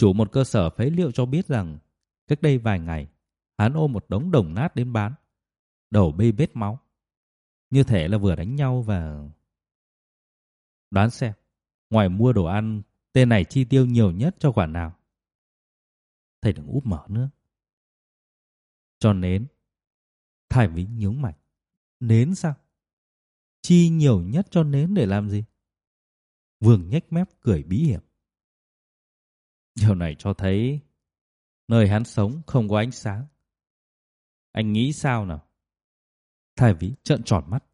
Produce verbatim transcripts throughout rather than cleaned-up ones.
Chủ một cơ sở phế liệu cho biết rằng cách đây vài ngày hắn ôm một đống đồng nát đến bán, đầu bê bết máu, như thể là vừa đánh nhau. Và đoán xem, ngoài mua đồ ăn, tên này chi tiêu nhiều nhất cho khoản nào? Thầy đừng úp mở nữa. Cho nến. Thái Vĩ nhướng mày. Nến sao? Chi nhiều nhất cho nến để làm gì? Vương nhếch mép cười bí hiểm. Điều này cho thấy nơi hắn sống không có ánh sáng. Anh nghĩ sao nào? Thái Vĩ trợn tròn mắt.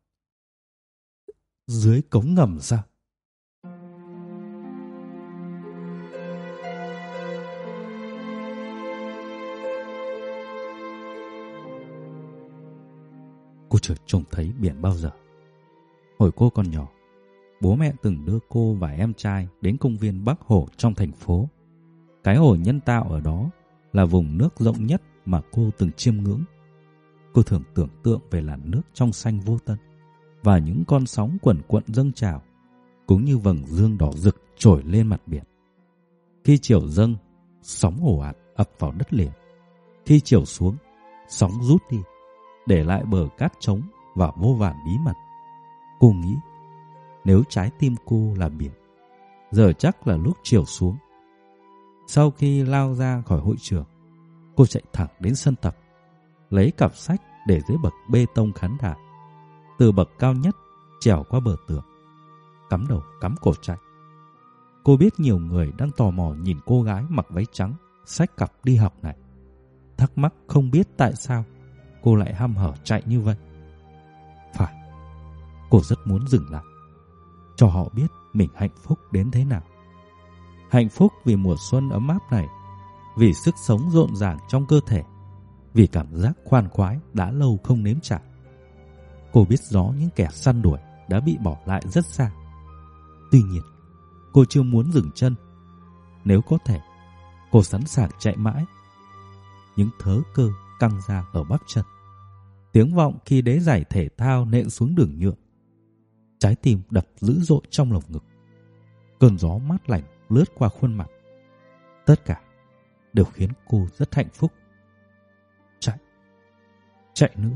Dưới cống ngầm sao? Cô chưa trông thấy biển bao giờ. Hồi cô còn nhỏ, bố mẹ từng đưa cô và em trai đến công viên Bắc Hồ trong thành phố. Cái hồ nhân tạo ở đó là vùng nước rộng nhất mà cô từng chiêm ngưỡng. Cô thường tưởng tượng về làn nước trong xanh vô tận và những con sóng quần quận dâng trào, cũng như vầng dương đỏ rực trồi lên mặt biển. Khi chiều dâng, sóng ồ ạt ập vào đất liền. Khi chiều xuống, sóng rút đi, để lại bờ cát trống và vô vàn bí mật. Cô nghĩ, nếu trái tim cô là biển, giờ chắc là lúc chiều xuống. Sau khi lao ra khỏi hội trường, cô chạy thẳng đến sân tập, lấy cặp sách để dưới bậc bê tông khán đài. Từ bậc cao nhất trèo qua bờ tường, cắm đầu cắm cổ chạy. Cô biết nhiều người đang tò mò nhìn cô gái mặc váy trắng xách cặp đi học này, thắc mắc không biết tại sao cô lại hăm hở chạy như vậy. Phải, cô rất muốn dừng lại, cho họ biết mình hạnh phúc đến thế nào. Hạnh phúc vì mùa xuân ấm áp này, vì sức sống rộn ràng trong cơ thể, vì cảm giác khoan khoái đã lâu không nếm trải. Cô biết rõ những kẻ săn đuổi đã bị bỏ lại rất xa. Tuy nhiên, cô chưa muốn dừng chân. Nếu có thể, cô sẵn sàng chạy mãi. Những thớ cơ căng ra ở bắp chân, tiếng vọng khi đế giày thể thao nện xuống đường nhựa. Trái tim đập dữ dội trong lồng ngực. Cơn gió mát lạnh lướt qua khuôn mặt. Tất cả đều khiến cô rất hạnh phúc. Chạy, chạy nữa.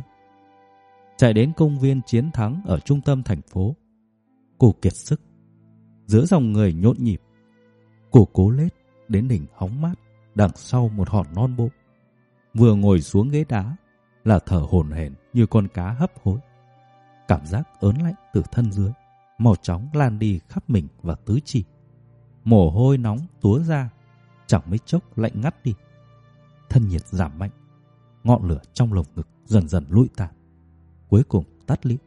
Chạy đến công viên Chiến Thắng ở trung tâm thành phố. Cô kiệt sức. Giữa dòng người nhộn nhịp, cô cố lết đến đỉnh hóng mát đằng sau một hòn non bộ. Vừa ngồi xuống ghế đá là thở hổn hển như con cá hấp hối. Cảm giác ớn lạnh từ thân dưới mau chóng lan đi khắp mình và tứ chi. Mồ hôi nóng túa ra, chẳng mấy chốc lạnh ngắt đi. Thân nhiệt giảm mạnh, ngọn lửa trong lồng ngực dần dần lụi tàn, cuối cùng tắt lịm.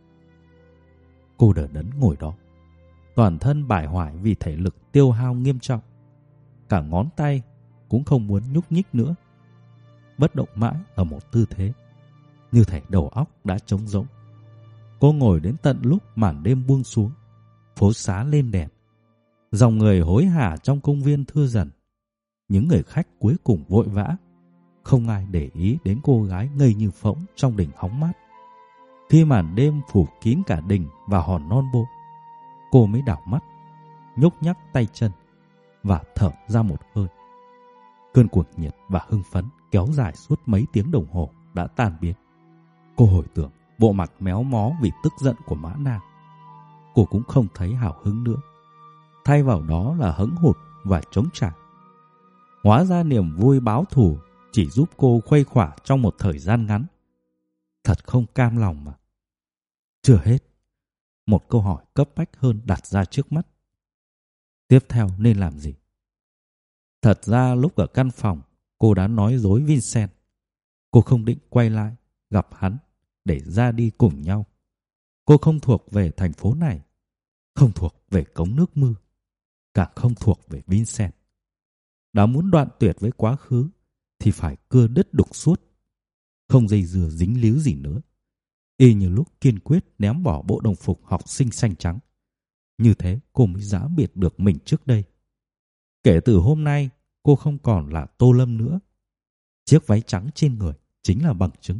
Cô đờ đẫn ngồi đó, toàn thân bại hoại vì thể lực tiêu hao nghiêm trọng. Cả ngón tay cũng không muốn nhúc nhích nữa, bất động mãi ở một tư thế, như thể đầu óc đã trống rỗng. Cô ngồi đến tận lúc màn đêm buông xuống, phố xá lên đèn, dòng người hối hả trong công viên thưa dần. Những người khách cuối cùng vội vã, không ai để ý đến cô gái ngây như phỗng trong đỉnh hóng mát. Khi màn đêm phủ kín cả đình và hòn non bộ, cô mới đảo mắt, nhúc nhắc tay chân và thở ra một hơi. Cơn cuồng nhiệt và hưng phấn kéo dài suốt mấy tiếng đồng hồ đã tan biến. Cô hồi tưởng bộ mặt méo mó vì tức giận của Mã Nàng. Cô cũng không thấy hào hứng nữa. Thay vào đó là hững hụt và trống trải. Hóa ra niềm vui báo thù chỉ giúp cô khuây khỏa trong một thời gian ngắn. Thật không cam lòng mà. Chưa hết, một câu hỏi cấp bách hơn đặt ra trước mắt. Tiếp theo nên làm gì? Thật ra lúc ở căn phòng, cô đã nói dối Vincent. Cô không định quay lại, gặp hắn để ra đi cùng nhau. Cô không thuộc về thành phố này, không thuộc về cống nước mưa, càng không thuộc về Vincent. Đã muốn đoạn tuyệt với quá khứ thì phải cưa đứt đục suốt, không dây dưa dính líu gì nữa. Y như lúc kiên quyết ném bỏ bộ đồng phục học sinh xanh trắng. Như thế cô mới giã biệt được mình trước đây. Kể từ hôm nay, cô không còn là Tô Lâm nữa. Chiếc váy trắng trên người chính là bằng chứng.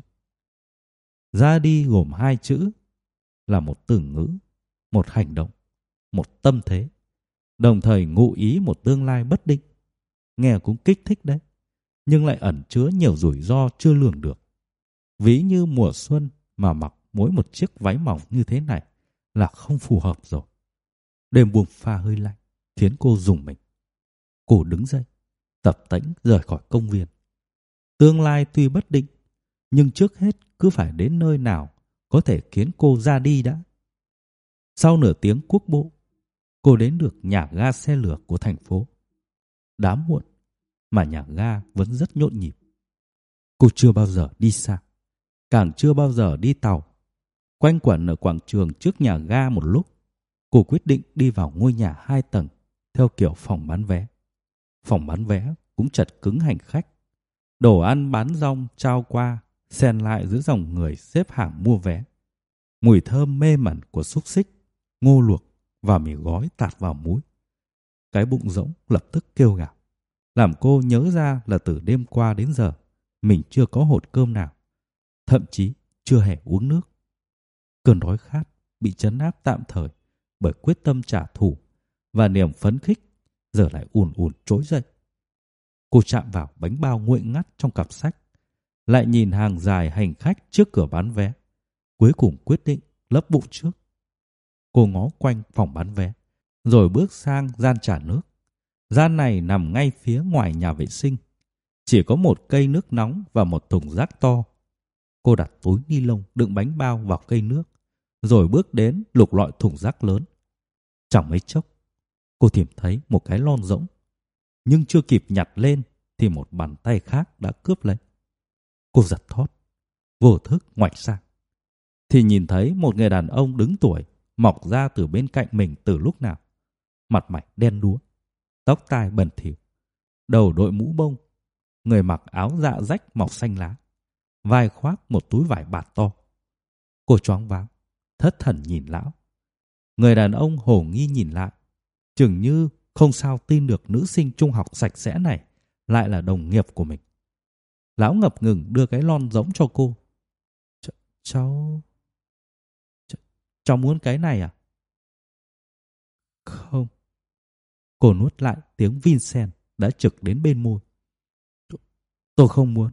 Ra đi gồm hai chữ, là một từ ngữ, một hành động, một tâm thế, đồng thời ngụ ý một tương lai bất định. nghe cũng kích thích đấy, nhưng lại ẩn chứa nhiều rủi ro chưa lường được. Ví như mùa xuân mà mặc mỗi một chiếc váy mỏng như thế này là không phù hợp rồi. Đêm buông pha hơi lạnh khiến cô rùng mình. Cô đứng dậy, tập tễnh rời khỏi công viên. Tương lai tuy bất định, nhưng trước hết cứ phải đến nơi nào có thể khiến cô ra đi đã. Sau nửa tiếng quốc bộ, cô đến được nhà ga xe lửa của thành phố. Đã muộn mà nhà ga vẫn rất nhộn nhịp. Cô chưa bao giờ đi xa, càng chưa bao giờ đi tàu. Quanh quẩn ở quảng trường trước nhà ga một lúc, cô quyết định đi vào ngôi nhà hai tầng theo kiểu phòng bán vé. Phòng bán vé cũng chật cứng hành khách. Đồ ăn bán rong trao qua, xen lại giữa dòng người xếp hàng mua vé. Mùi thơm mê mẩn của xúc xích, ngô luộc và mì gói tạt vào mũi. Cái bụng rỗng lập tức kêu gào, làm cô nhớ ra là từ đêm qua đến giờ mình chưa có hột cơm nào, thậm chí chưa hề uống nước. Cơn đói khát bị trấn áp tạm thời bởi quyết tâm trả thù và niềm phấn khích giờ lại ùn ùn trỗi dậy. Cô chạm vào bánh bao nguội ngắt trong cặp sách, lại nhìn hàng dài hành khách trước cửa bán vé, cuối cùng quyết định lấp bụng trước. Cô ngó quanh phòng bán vé, rồi bước sang gian trả nước. Gian này nằm ngay phía ngoài nhà vệ sinh, chỉ có một cây nước nóng và một thùng rác to. Cô đặt túi ni lông đựng bánh bao vào cây nước, rồi bước đến lục lọi thùng rác lớn. Chẳng mấy chốc, cô tìm thấy một cái lon rỗng, nhưng chưa kịp nhặt lên thì một bàn tay khác đã cướp lấy. Cô giật thót, vô thức ngoảnh sang, thì nhìn thấy một người đàn ông đứng tuổi mọc ra từ bên cạnh mình từ lúc nào. Mặt mày đen đúa, tóc tai bẩn thỉu, đầu đội mũ bông, người mặc áo dạ rách màu xanh lá, vai khoác một túi vải bạt to. Cô choáng váng, thất thần nhìn lão. Người đàn ông hồ nghi nhìn lại, chừng như không sao tin được nữ sinh trung học sạch sẽ này lại là đồng nghiệp của mình. Lão ngập ngừng đưa cái lon rỗng cho cô. Ch cháu... Ch cháu muốn cái này à? Không. Cô nuốt lại tiếng Vincent đã trực đến bên môi. Tôi không muốn.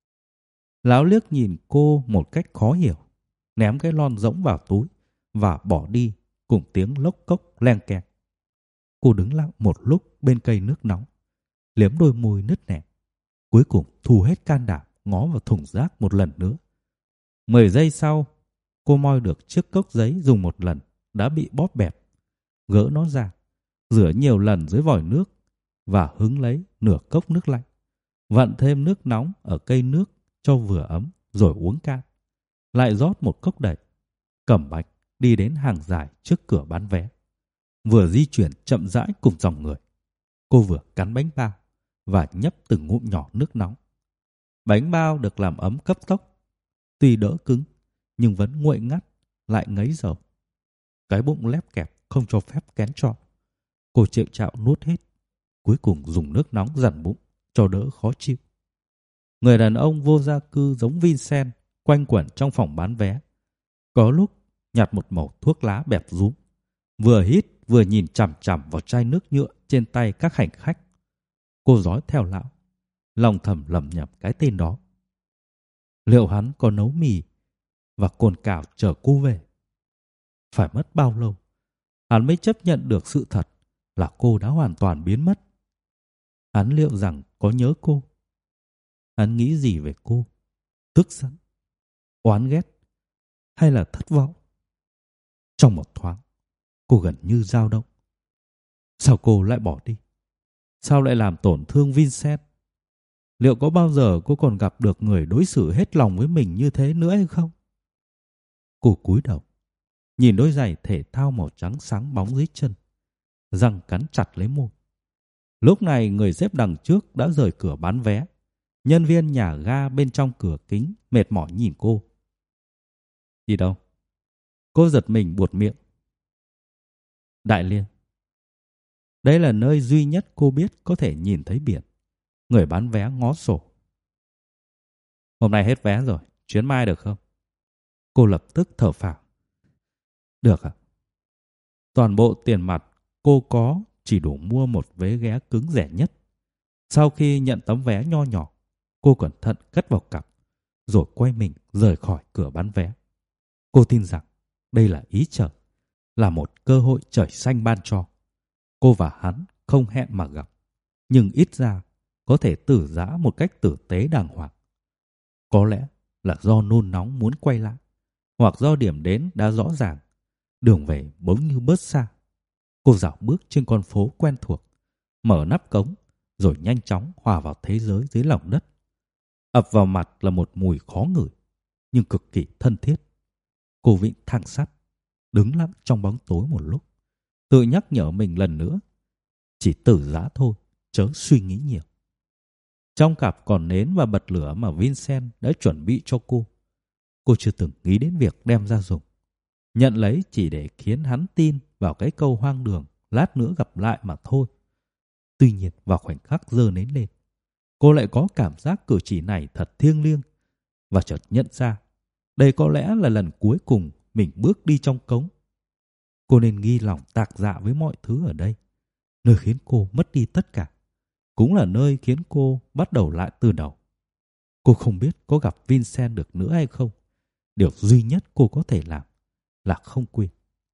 Lão liếc nhìn cô một cách khó hiểu, ném cái lon rỗng vào túi và bỏ đi cùng tiếng lốc cốc len keng. Cô đứng lặng một lúc bên cây nước nóng, liếm đôi môi nứt nẻ. Cuối cùng thu hết can đảm ngó vào thùng rác một lần nữa. Mười giây sau, cô moi được chiếc cốc giấy dùng một lần đã bị bóp bẹp. Gỡ nó ra, rửa nhiều lần dưới vòi nước và hứng lấy nửa cốc nước lạnh. Vặn thêm nước nóng ở cây nước cho vừa ấm rồi uống cạn. Lại rót một cốc đầy. Cẩm bạch đi đến hàng dài trước cửa bán vé. Vừa di chuyển chậm rãi cùng dòng người, cô vừa cắn bánh bao và nhấp từng ngụm nhỏ nước nóng. Bánh bao được làm ấm cấp tốc, tuy đỡ cứng nhưng vẫn nguội ngắt, lại ngấy dầu. Cái bụng lép kẹp không cho phép kén chọn. Cô chịu chạo nuốt hết, cuối cùng dùng nước nóng dằn bụng cho đỡ khó chịu. Người đàn ông vô gia cư giống Vincent quanh quẩn trong phòng bán vé. Có lúc nhặt một mẩu thuốc lá bẹp rúm, vừa hít vừa nhìn chằm chằm vào chai nước nhựa trên tay các hành khách. Cô dõi theo lão, lòng thầm lẩm nhẩm cái tên đó. Liệu hắn có nấu mì và cồn cào chờ cô về? Phải mất bao lâu hắn mới chấp nhận được sự thật là cô đã hoàn toàn biến mất? Hắn liệu rằng có nhớ cô? Hắn nghĩ gì về cô? Tức giận, oán ghét hay là thất vọng? Trong một thoáng, cô gần như dao động. Sao cô lại bỏ đi? Sao lại làm tổn thương Vincent? Liệu có bao giờ cô còn gặp được người đối xử hết lòng với mình như thế nữa hay không? Cô cúi đầu, nhìn đôi giày thể thao màu trắng sáng bóng dưới chân, răng cắn chặt lấy môi. Lúc này người xếp đằng trước đã rời cửa bán vé. Nhân viên nhà ga bên trong cửa kính mệt mỏi nhìn cô. Đi đâu? Cô giật mình buột miệng. Đại Liên. Đây là nơi duy nhất cô biết có thể nhìn thấy biển. Người bán vé ngó sổ. Hôm nay hết vé rồi, chuyến mai được không? Cô lập tức thở phào. Được ạ. Toàn bộ tiền mặt cô có chỉ đủ mua một vé ghé cứng rẻ nhất. Sau khi nhận tấm vé nho nhỏ, cô cẩn thận cất vào cặp, rồi quay mình rời khỏi cửa bán vé. Cô tin rằng đây là ý trời, là một cơ hội trời xanh ban cho. Cô và hắn không hẹn mà gặp, nhưng ít ra có thể tử giã một cách tử tế đàng hoàng. Có lẽ là do nôn nóng muốn quay lại, hoặc do điểm đến đã rõ ràng, đường về bỗng như bớt xa. Cô dạo bước trên con phố quen thuộc, mở nắp cống, rồi nhanh chóng hòa vào thế giới dưới lòng đất. Ập vào mặt là một mùi khó ngửi, nhưng cực kỳ thân thiết. Cô vịn thang sắt, đứng lặng trong bóng tối một lúc, tự nhắc nhở mình lần nữa, chỉ tử giã thôi, chớ suy nghĩ nhiều. Trong cặp còn nến và bật lửa mà Vincent đã chuẩn bị cho cô. Cô chưa từng nghĩ đến việc đem ra dùng. Nhận lấy chỉ để khiến hắn tin vào cái câu hoang đường lát nữa gặp lại mà thôi. Tuy nhiên vào khoảnh khắc giơ nến lên, cô lại có cảm giác cử chỉ này thật thiêng liêng, và chợt nhận ra đây có lẽ là lần cuối cùng mình bước đi trong cống. Cô nên ghi lòng tạc dạ với mọi thứ ở đây. Nơi khiến cô mất đi tất cả, cũng là nơi khiến cô bắt đầu lại từ đầu. Cô không biết có gặp Vincent được nữa hay không. Điều duy nhất cô có thể làm là không quên.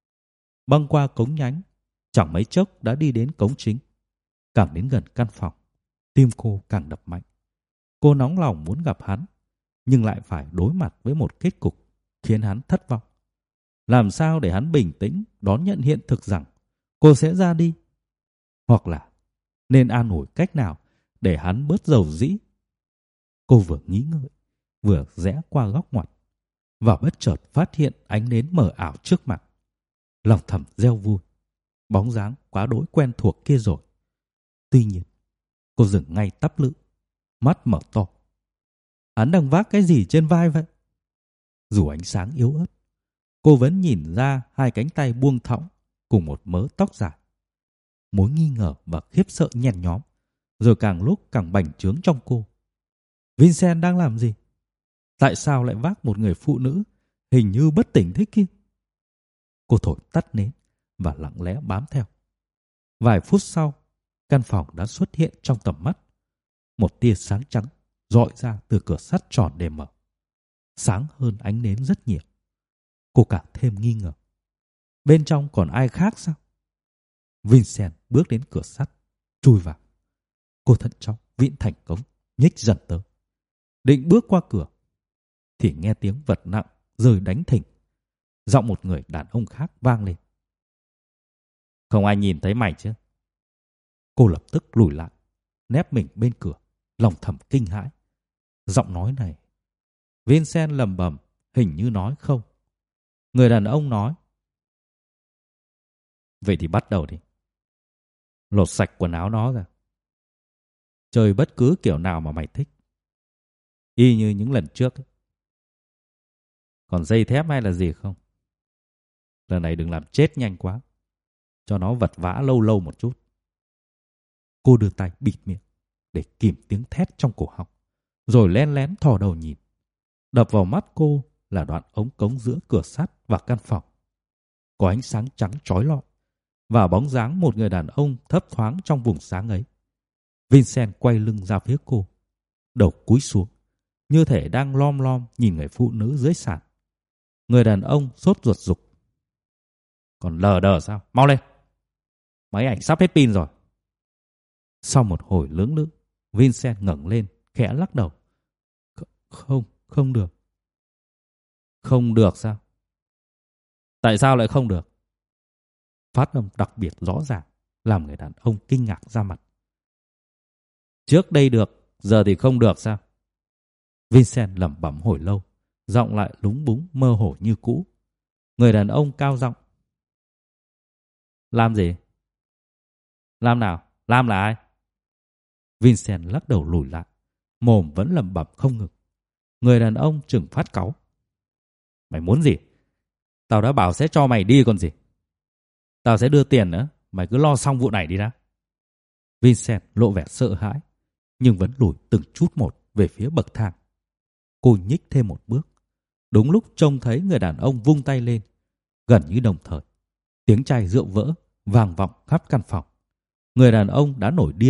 Băng qua cống nhánh, chẳng mấy chốc đã đi đến cống chính. Càng đến gần căn phòng, tim cô càng đập mạnh. Cô nóng lòng muốn gặp hắn, nhưng lại phải đối mặt với một kết cục khiến hắn thất vọng. Làm sao để hắn bình tĩnh đón nhận hiện thực rằng cô sẽ ra đi? Hoặc là nên an ủi cách nào để hắn bớt dầu dĩ? Cô vừa nghĩ ngợi, vừa rẽ qua góc ngoặt, và bất chợt phát hiện ánh nến mờ ảo trước mặt. Lòng thầm reo vui, bóng dáng quá đỗi quen thuộc kia rồi. Tuy nhiên, cô dừng ngay tắp lự, mắt mở to. Hắn đang vác cái gì trên vai vậy? Dù ánh sáng yếu ớt, cô vẫn nhìn ra hai cánh tay buông thõng cùng một mớ tóc dài. Mối nghi ngờ và khiếp sợ nhen nhóm, rồi càng lúc càng bành trướng trong cô. Vincent đang làm gì? Tại sao lại vác một người phụ nữ hình như bất tỉnh thế kia? Cô thổi tắt nến và lặng lẽ bám theo. Vài phút sau, căn phòng đã xuất hiện trong tầm mắt. Một tia sáng trắng rọi ra từ cửa sắt tròn để mở. Sáng hơn ánh nến rất nhiều. Cô càng thêm nghi ngờ. Bên trong còn ai khác sao? Vincent bước đến cửa sắt, chui vào. Cô thận trọng vịn thành cống, nhích dần tới. Định bước qua cửa, thì nghe tiếng vật nặng rơi đánh thình. Giọng một người đàn ông khác vang lên. Không ai nhìn thấy mày chứ? Cô lập tức lùi lại, nép mình bên cửa, lòng thầm kinh hãi. Giọng nói này, Vincent lầm bầm, hình như nói không. Người đàn ông nói. Vậy thì bắt đầu đi. Lột sạch quần áo nó ra. Chơi bất cứ kiểu nào mà mày thích. Y như những lần trước ấy. Còn dây thép hay là gì không? Lần này đừng làm chết nhanh quá, cho nó vật vã lâu lâu một chút. Cô đưa tay bịt miệng để kìm tiếng thét trong cổ họng, rồi len lén thò đầu nhìn. Đập vào mắt cô là đoạn ống cống giữa cửa sắt và căn phòng. Có ánh sáng trắng chói lọi và bóng dáng một người đàn ông thấp thoáng trong vùng sáng ấy. Vincent quay lưng ra phía cô, đầu cúi xuống, như thể đang lom lom nhìn người phụ nữ dưới sàn. Người đàn ông sốt ruột giục. Còn lờ đờ sao? Mau lên! Máy ảnh sắp hết pin rồi. Sau một hồi lưỡng lự, Vincent ngẩng lên, khẽ lắc đầu. Không, không được. Không được sao? Tại sao lại không được? Phát âm đặc biệt rõ ràng, làm người đàn ông kinh ngạc ra mặt. Trước đây được, giờ thì không được sao? Vincent lẩm bẩm hồi lâu, giọng lại lúng búng mơ hồ như cũ. Người đàn ông cao giọng. Làm gì? Làm nào? Làm là ai? Vincent lắc đầu lùi lại, mồm vẫn lẩm bẩm không ngừng. Người đàn ông trừng phát cáu. Mày muốn gì? Tao đã bảo sẽ cho mày đi còn gì. Tao sẽ đưa tiền nữa, mày cứ lo xong vụ này đi đã. Vincent lộ vẻ sợ hãi, nhưng vẫn lùi từng chút một về phía bậc thang. Cô nhích thêm một bước. Đúng lúc trông thấy người đàn ông vung tay lên, gần như đồng thời, tiếng chai rượu vỡ vang vọng khắp căn phòng. Người đàn ông đã nổi điên,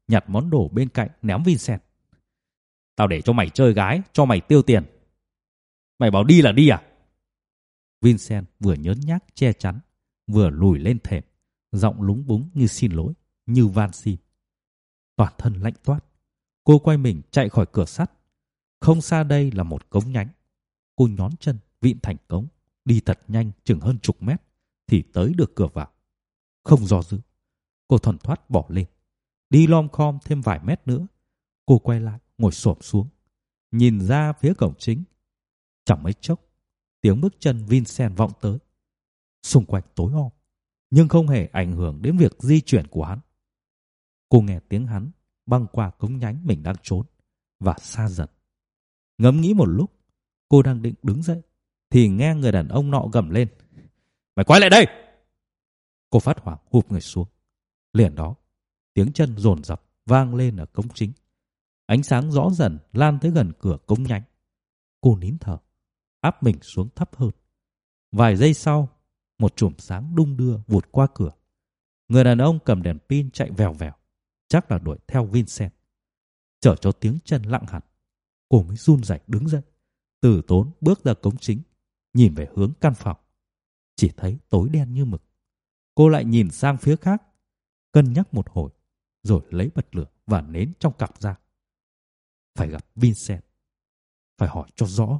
nhặt món đồ bên cạnh ném Vincent. Tao để cho mày chơi gái, cho mày tiêu tiền. Mày bảo đi là đi à? Vincent vừa nhớn nhác che chắn, vừa lùi lên thềm, giọng lúng búng như xin lỗi, như van xin. Toàn thân lạnh toát, cô quay mình chạy khỏi cửa sắt. Không xa đây là một cống nhánh. Cô nhón chân vịn thành cống, đi thật nhanh chừng hơn chục mét thì tới được cửa vào. Không do dự, cô thuần thoát bỏ lên. Đi lom khom thêm vài mét nữa, cô quay lại ngồi xổm xuống, nhìn ra phía cổng chính. Chẳng mấy chốc, tiếng bước chân Vincent vọng tới. Xung quanh tối om, nhưng không hề ảnh hưởng đến việc di chuyển của hắn. Cô nghe tiếng hắn băng qua cống nhánh mình đang trốn và xa dần. Ngẫm nghĩ một lúc, cô đang định đứng dậy thì nghe người đàn ông nọ gầm lên: Mày quay lại đây! Cô phát hoảng hụp người xuống. Liền đó, tiếng chân dồn dập vang lên ở cống chính. Ánh sáng rõ dần lan tới gần cửa cống nhánh. Cô nín thở, áp mình xuống thấp hơn. Vài giây sau, một chùm sáng đung đưa vụt qua cửa. Người đàn ông cầm đèn pin chạy vèo vèo, chắc là đuổi theo Vincent. Chờ cho tiếng chân lặng hẳn, cô mới run rẩy đứng dậy, từ tốn bước ra cống chính, nhìn về hướng căn phòng. Chỉ thấy tối đen như mực. Cô lại nhìn sang phía khác, cân nhắc một hồi, rồi lấy bật lửa và nến trong cặp ra. Phải gặp Vincent, phải hỏi cho rõ.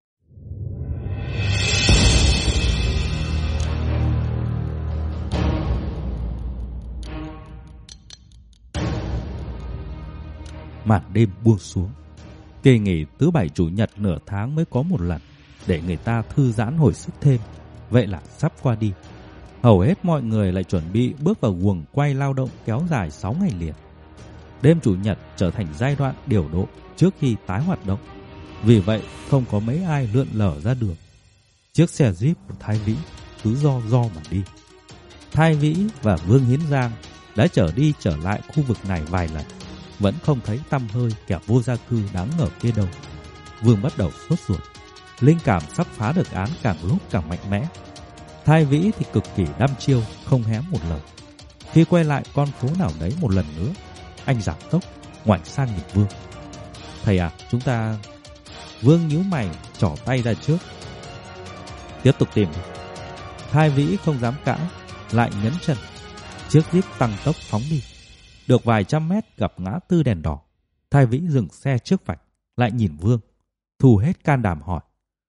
Màn đêm buông xuống. Kỳ nghỉ thứ bảy chủ nhật nửa tháng mới có một lần, để người ta thư giãn hồi sức thêm. Vậy là sắp qua đi. Hầu hết mọi người lại chuẩn bị bước vào guồng quay lao động kéo dài sáu ngày liền. Đêm chủ nhật trở thành giai đoạn điều độ trước khi tái hoạt động. Vì vậy không có mấy ai lượn lờ ra đường. Chiếc xe Jeep của Thái Vĩ cứ do do mà đi. Thái Vĩ và Vương Hiến Giang đã trở đi trở lại khu vực này vài lần, vẫn không thấy tăm hơi kẻ vô gia cư đáng ngờ kia đâu. Vương bắt đầu sốt ruột. Linh cảm sắp phá được án càng lúc càng mạnh mẽ. Thái Vĩ thì cực kỳ đăm chiêu, không hém một lời. Khi quay lại con phố nào đấy một lần nữa, anh giảm tốc, ngoảnh sang nhìn Vương. Thầy à, chúng ta... Vương nhíu mày, trỏ tay ra trước. Tiếp tục tìm đi. Thái Vĩ không dám cãi, lại nhấn chân. Chiếc Jeep tăng tốc phóng đi. Được vài trăm mét gặp ngã tư đèn đỏ. Thái Vĩ dừng xe trước vạch, lại nhìn Vương, thu hết can đảm hỏi: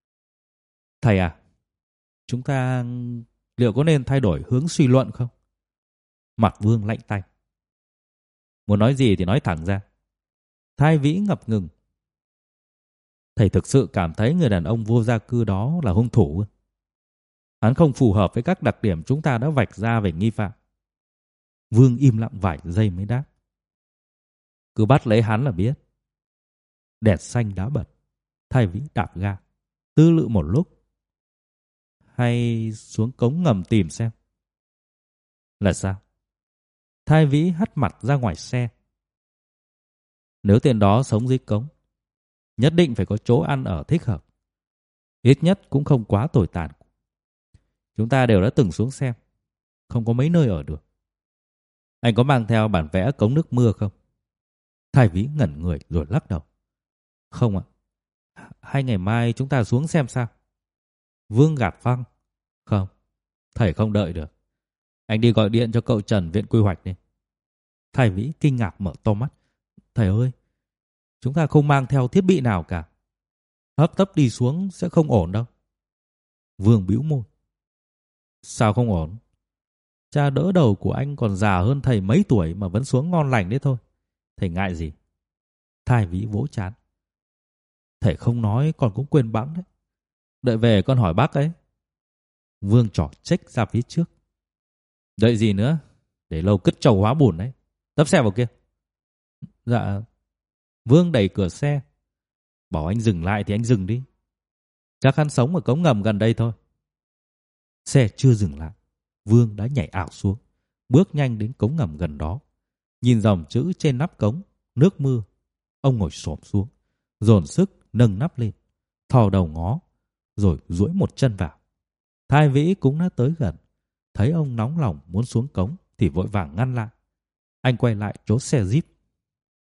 Thầy à, chúng ta liệu có nên thay đổi hướng suy luận không? Mặt Vương lạnh tanh. Muốn nói gì thì nói thẳng ra. Thái Vĩ ngập ngừng. Thầy thực sự cảm thấy người đàn ông vô gia cư đó là hung thủ. Hắn không phù hợp với các đặc điểm chúng ta đã vạch ra về nghi phạm. Vương im lặng vài giây mới đáp: Cứ bắt lấy hắn là biết. Đèn xanh đã bật. Thái Vĩ đạp ga, tư lự một lúc. Hay xuống cống ngầm tìm xem. Là sao? Thái Vĩ hất mặt ra ngoài xe. Nếu tên đó sống dưới cống, nhất định phải có chỗ ăn ở thích hợp. Ít nhất cũng không quá tồi tàn. Chúng ta đều đã từng xuống xem, không có mấy nơi ở được. Anh có mang theo bản vẽ cống nước mưa không? Thái Vĩ ngẩn người rồi lắc đầu. Không ạ. Hay ngày mai chúng ta xuống xem sao? Vương gạt phăng. Không, thầy không đợi được. Anh đi gọi điện cho cậu Trần viện quy hoạch đi. Thái Vĩ kinh ngạc mở to mắt. Thầy ơi, chúng ta không mang theo thiết bị nào cả. Hấp tấp đi xuống sẽ không ổn đâu. Vương bĩu môi. Sao không ổn? Cha đỡ đầu của anh còn già hơn thầy mấy tuổi mà vẫn xuống ngon lành đấy thôi. Thầy ngại gì? Thái Vĩ vỗ trán. Thầy không nói con cũng quên bẵng đấy. Đợi về con hỏi bác ấy. Vương trỏ trách ra phía trước. Đợi gì nữa? Để lâu cứt trầu hóa bùn đấy. Tấp xe vào kia. Dạ. Vương đẩy cửa xe. Bảo anh dừng lại thì anh dừng đi. Chắc hắn sống ở cống ngầm gần đây thôi. Xe chưa dừng lại, Vương đã nhảy ảo xuống, bước nhanh đến cống ngầm gần đó. Nhìn dòng chữ trên nắp cống, nước mưa. Ông ngồi xổm xuống, dồn sức nâng nắp lên, thò đầu ngó, rồi duỗi một chân vào. Thái Vĩ cũng đã tới gần. Thấy ông nóng lòng muốn xuống cống thì vội vàng ngăn lại. Anh quay lại chỗ xe Jeep,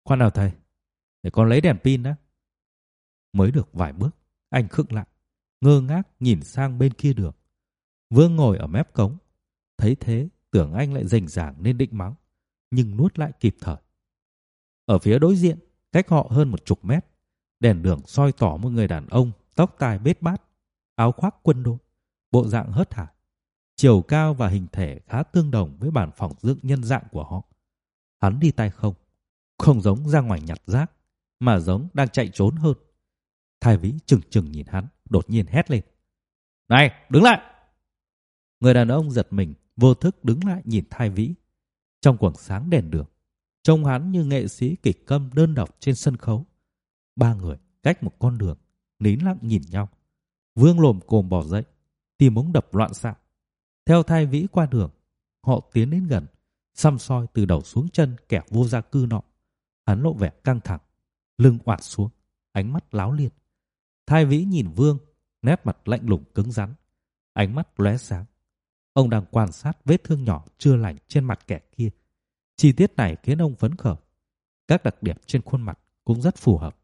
Khoan nào thầy, để con lấy đèn pin đã. Mới được vài bước, anh khựng lại, ngơ ngác nhìn sang bên kia đường. Vương ngồi ở mép cống, thấy thế tưởng anh lại rành ràng nên định mắng, nhưng nuốt lại kịp thời. Ở phía đối diện, cách họ hơn một chục mét, đèn đường soi tỏ một người đàn ông tóc tai bết bát, áo khoác quân đội, bộ dạng hớt hải, chiều cao và hình thể khá tương đồng với bản phỏng dựng nhân dạng của họ. Hắn đi tay không, không giống ra ngoài nhặt rác, mà giống đang chạy trốn hơn. Thái Vĩ chừng chừng nhìn hắn, đột nhiên hét lên: "Này, đứng lại!" Người đàn ông giật mình, vô thức đứng lại nhìn Thái Vĩ. Trong quầng sáng đèn đường, trông hắn như nghệ sĩ kịch câm đơn độc trên sân khấu. Ba người cách một con đường, nín lặng nhìn nhau. Vương lồm cồm bò dậy, tim ống đập loạn xạ. Theo Thái Vĩ qua đường, họ tiến đến gần, săm soi từ đầu xuống chân kẻ vô gia cư nọ. Hắn lộ vẻ căng thẳng, lưng oạt xuống, ánh mắt láo liên. Thái Vĩ nhìn Vương, nét mặt lạnh lùng cứng rắn, ánh mắt lóe sáng. Ông đang quan sát vết thương nhỏ chưa lành trên mặt kẻ kia. Chi tiết này khiến ông phấn khởi. Các đặc điểm trên khuôn mặt cũng rất phù hợp.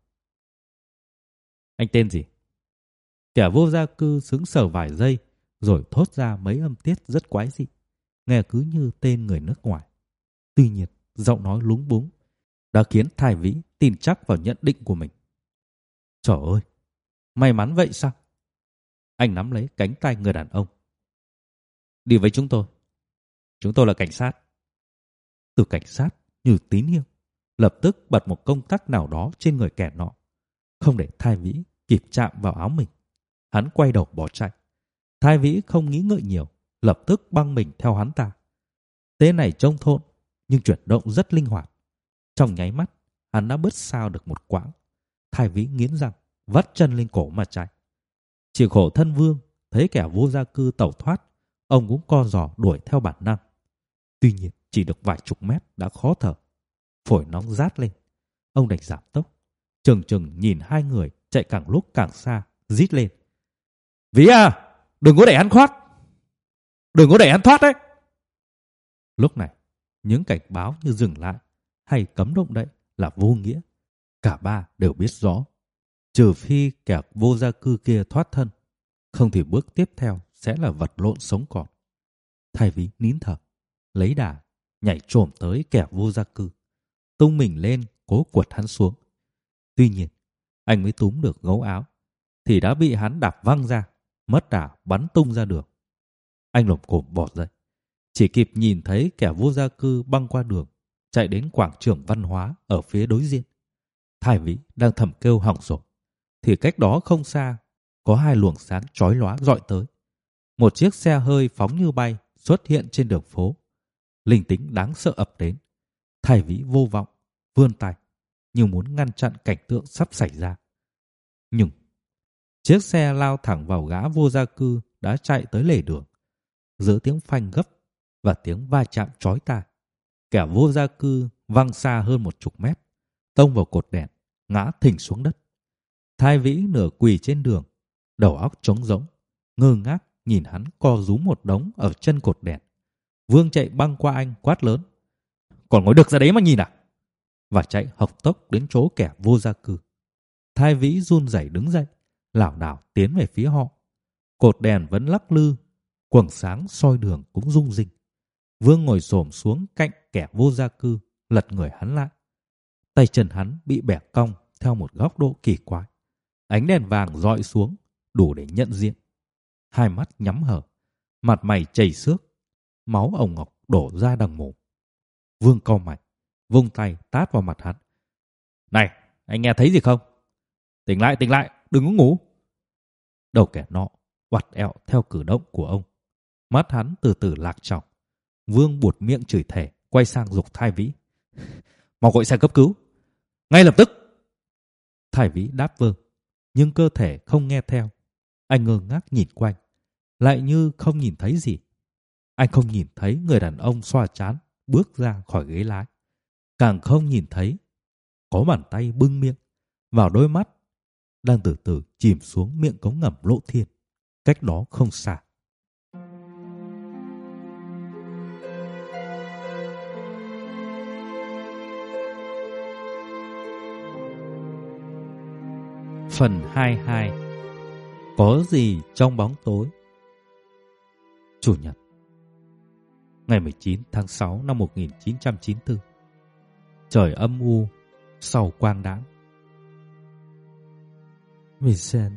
"Anh tên gì?" Kẻ vô gia cư sững sờ vài giây, rồi thốt ra mấy âm tiết rất quái dị, nghe cứ như tên người nước ngoài. Tuy nhiên, giọng nói lúng búng đã khiến Thái Vĩ tin chắc vào nhận định của mình. "Trời ơi, may mắn vậy sao?" Anh nắm lấy cánh tay người đàn ông. "Đi với chúng tôi. Chúng tôi là cảnh sát." Từ cảnh sát như tín hiệu, lập tức bật một công tắc nào đó trên người kẻ nọ, không để Thái Vĩ kịp chạm vào áo mình. Hắn quay đầu bỏ chạy. Thái Vĩ không nghĩ ngợi nhiều, lập tức băng mình theo hắn ta. Tên này trông thôn, nhưng chuyển động rất linh hoạt. Trong nháy mắt, hắn đã bứt sao được một quãng. Thái Vĩ nghiến răng, vắt chân lên cổ mà chạy. Chỉ khổ thân Vương, thấy kẻ vô gia cư tẩu thoát, ông cũng co giò đuổi theo bản năng. Tuy nhiên, chỉ được vài chục mét đã khó thở, phổi nóng rát lên. Ông đành giảm tốc, chừng chừng nhìn hai người chạy càng lúc càng xa, rít lên: "Vĩ à, đừng có để hắn thoát, đừng có để hắn thoát đấy!" Lúc này, những cảnh báo như dừng lại hay cấm động đậy là vô nghĩa. Cả ba đều biết rõ, trừ phi kẻ vô gia cư kia thoát thân, không thì bước tiếp theo sẽ là vật lộn sống còn. Thái Vĩ nín thở, lấy đà, nhảy chồm tới kẻ vô gia cư, tung mình lên cố quật hắn xuống. Tuy nhiên, anh mới túm được gấu áo thì đã bị hắn đạp văng ra, mất đà bắn tung ra đường. Anh lồm cồm bò dậy, chỉ kịp nhìn thấy kẻ vô gia cư băng qua đường, chạy đến quảng trường văn hóa ở phía đối diện. Thái Vĩ đang thầm kêu hỏng rồi, thì cách đó không xa có hai luồng sáng chói lóa dọi tới. Một chiếc xe hơi phóng như bay xuất hiện trên đường phố. Linh tính đáng sợ ập đến. Thái Vĩ vô vọng vươn tay như muốn ngăn chặn cảnh tượng sắp xảy ra. Nhưng chiếc xe lao thẳng vào gã vô gia cư đã chạy tới lề đường. Giữa tiếng phanh gấp và tiếng va chạm chói tai, kẻ vô gia cư văng xa hơn một chục mét, tông vào cột đèn, ngã thình xuống đất. Thái Vĩ nửa quỳ trên đường, đầu óc trống rỗng, ngơ ngác nhìn hắn co rúm một đống ở chân cột đèn. Vương chạy băng qua anh quát lớn: "Còn ngồi được ra đấy mà nhìn à?" Và chạy hộc tốc đến chỗ kẻ vô gia cư. Thái Vĩ run rẩy đứng dậy, lảo đảo tiến về phía họ. Cột đèn vẫn lắc lư, quầng sáng soi đường cũng rung rinh. Vương ngồi xổm xuống cạnh kẻ vô gia cư, lật người hắn lại. Tay chân hắn bị bẻ cong theo một góc độ kỳ quái. Ánh đèn vàng rọi xuống, đủ để nhận diện. Hai mắt nhắm hở, mặt mày chảy xước, máu ồng ọc đổ ra đằng mồm. Vương cau mày, vung tay tát vào mặt hắn: "Này, anh nghe thấy gì không? Tỉnh lại, tỉnh lại, đừng có ngủ." Đầu kẻ nọ oặt ẹo theo cử động của ông. Mắt hắn từ từ lạc tròng. Vương buột miệng chửi thề, quay sang giục Thái Vĩ: "Mau gọi xe cấp cứu, ngay lập tức!" Thái Vĩ đáp vâng, nhưng cơ thể không nghe theo. Anh ngơ ngác nhìn quanh, lại như không nhìn thấy gì. Anh không nhìn thấy người đàn ông xoa trán bước ra khỏi ghế lái, càng không nhìn thấy có bàn tay bưng miệng vào đôi mắt đang từ từ chìm xuống miệng cống ngầm lộ thiên cách đó không xa. Phần hai mươi hai. Có gì trong bóng tối? Chủ nhật, ngày mười chín tháng sáu năm một nghìn chín trăm chín mươi tư. Trời âm u sau quang đãng. Vincent.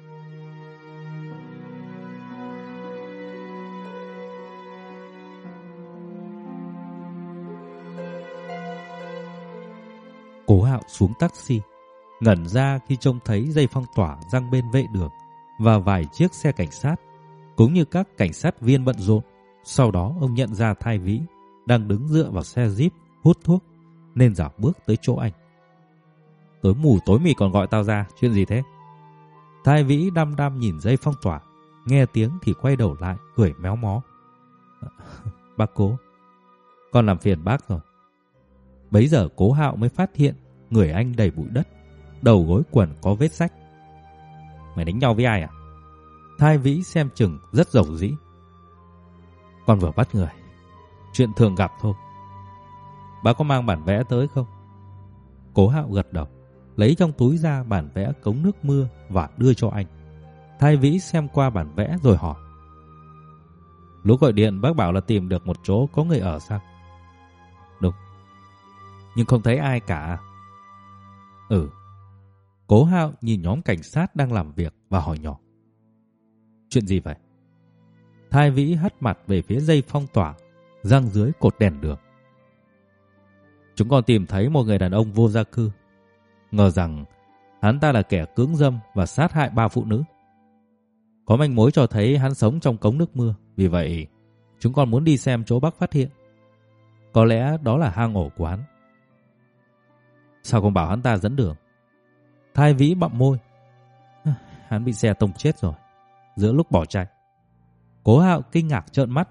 Cố Hạo xuống taxi, ngẩn ra khi trông thấy dây phong tỏa giăng bên vệ đường và vài chiếc xe cảnh sát, cũng như các cảnh sát viên bận rộn. Sau đó ông nhận ra Thái Vĩ đang đứng dựa vào xe Jeep hút thuốc, nên dạo bước tới chỗ anh. Tối mù tối mịt còn gọi tao ra, chuyện gì thế? Thái Vĩ đăm đăm nhìn dây phong tỏa, nghe tiếng thì quay đầu lại cười méo mó. Bác Cố, con làm phiền bác rồi. Bấy giờ Cố Hạo mới phát hiện người anh đầy bụi đất, đầu gối quần có vết rách. Mày đánh nhau với ai à? Thái Vĩ xem chừng rất dầu dĩ. Con vừa bắt người, chuyện thường gặp thôi. Bác có mang bản vẽ tới không? Cố Hạo gật đầu, lấy trong túi ra bản vẽ cống nước mưa và đưa cho anh. Thái Vĩ xem qua bản vẽ rồi hỏi. Lúc gọi điện bác bảo là tìm được một chỗ có người ở sao? Đúng, nhưng không thấy ai cả. Ừ. Cố Hạo nhìn nhóm cảnh sát đang làm việc và hỏi nhỏ. Chuyện gì vậy? Thái Vĩ hất mặt về phía dây phong tỏa giăng dưới cột đèn đường. Chúng con tìm thấy một người đàn ông vô gia cư, ngờ rằng hắn ta là kẻ cưỡng dâm và sát hại ba phụ nữ. Có manh mối cho thấy hắn sống trong cống nước mưa, vì vậy chúng con muốn đi xem chỗ bác phát hiện. Có lẽ đó là hang ổ của hắn. Sao không bảo hắn ta dẫn đường? Thái Vĩ bặm môi. Hắn bị xe tông chết rồi, giữa lúc bỏ chạy. Cố Hạo kinh ngạc trợn mắt.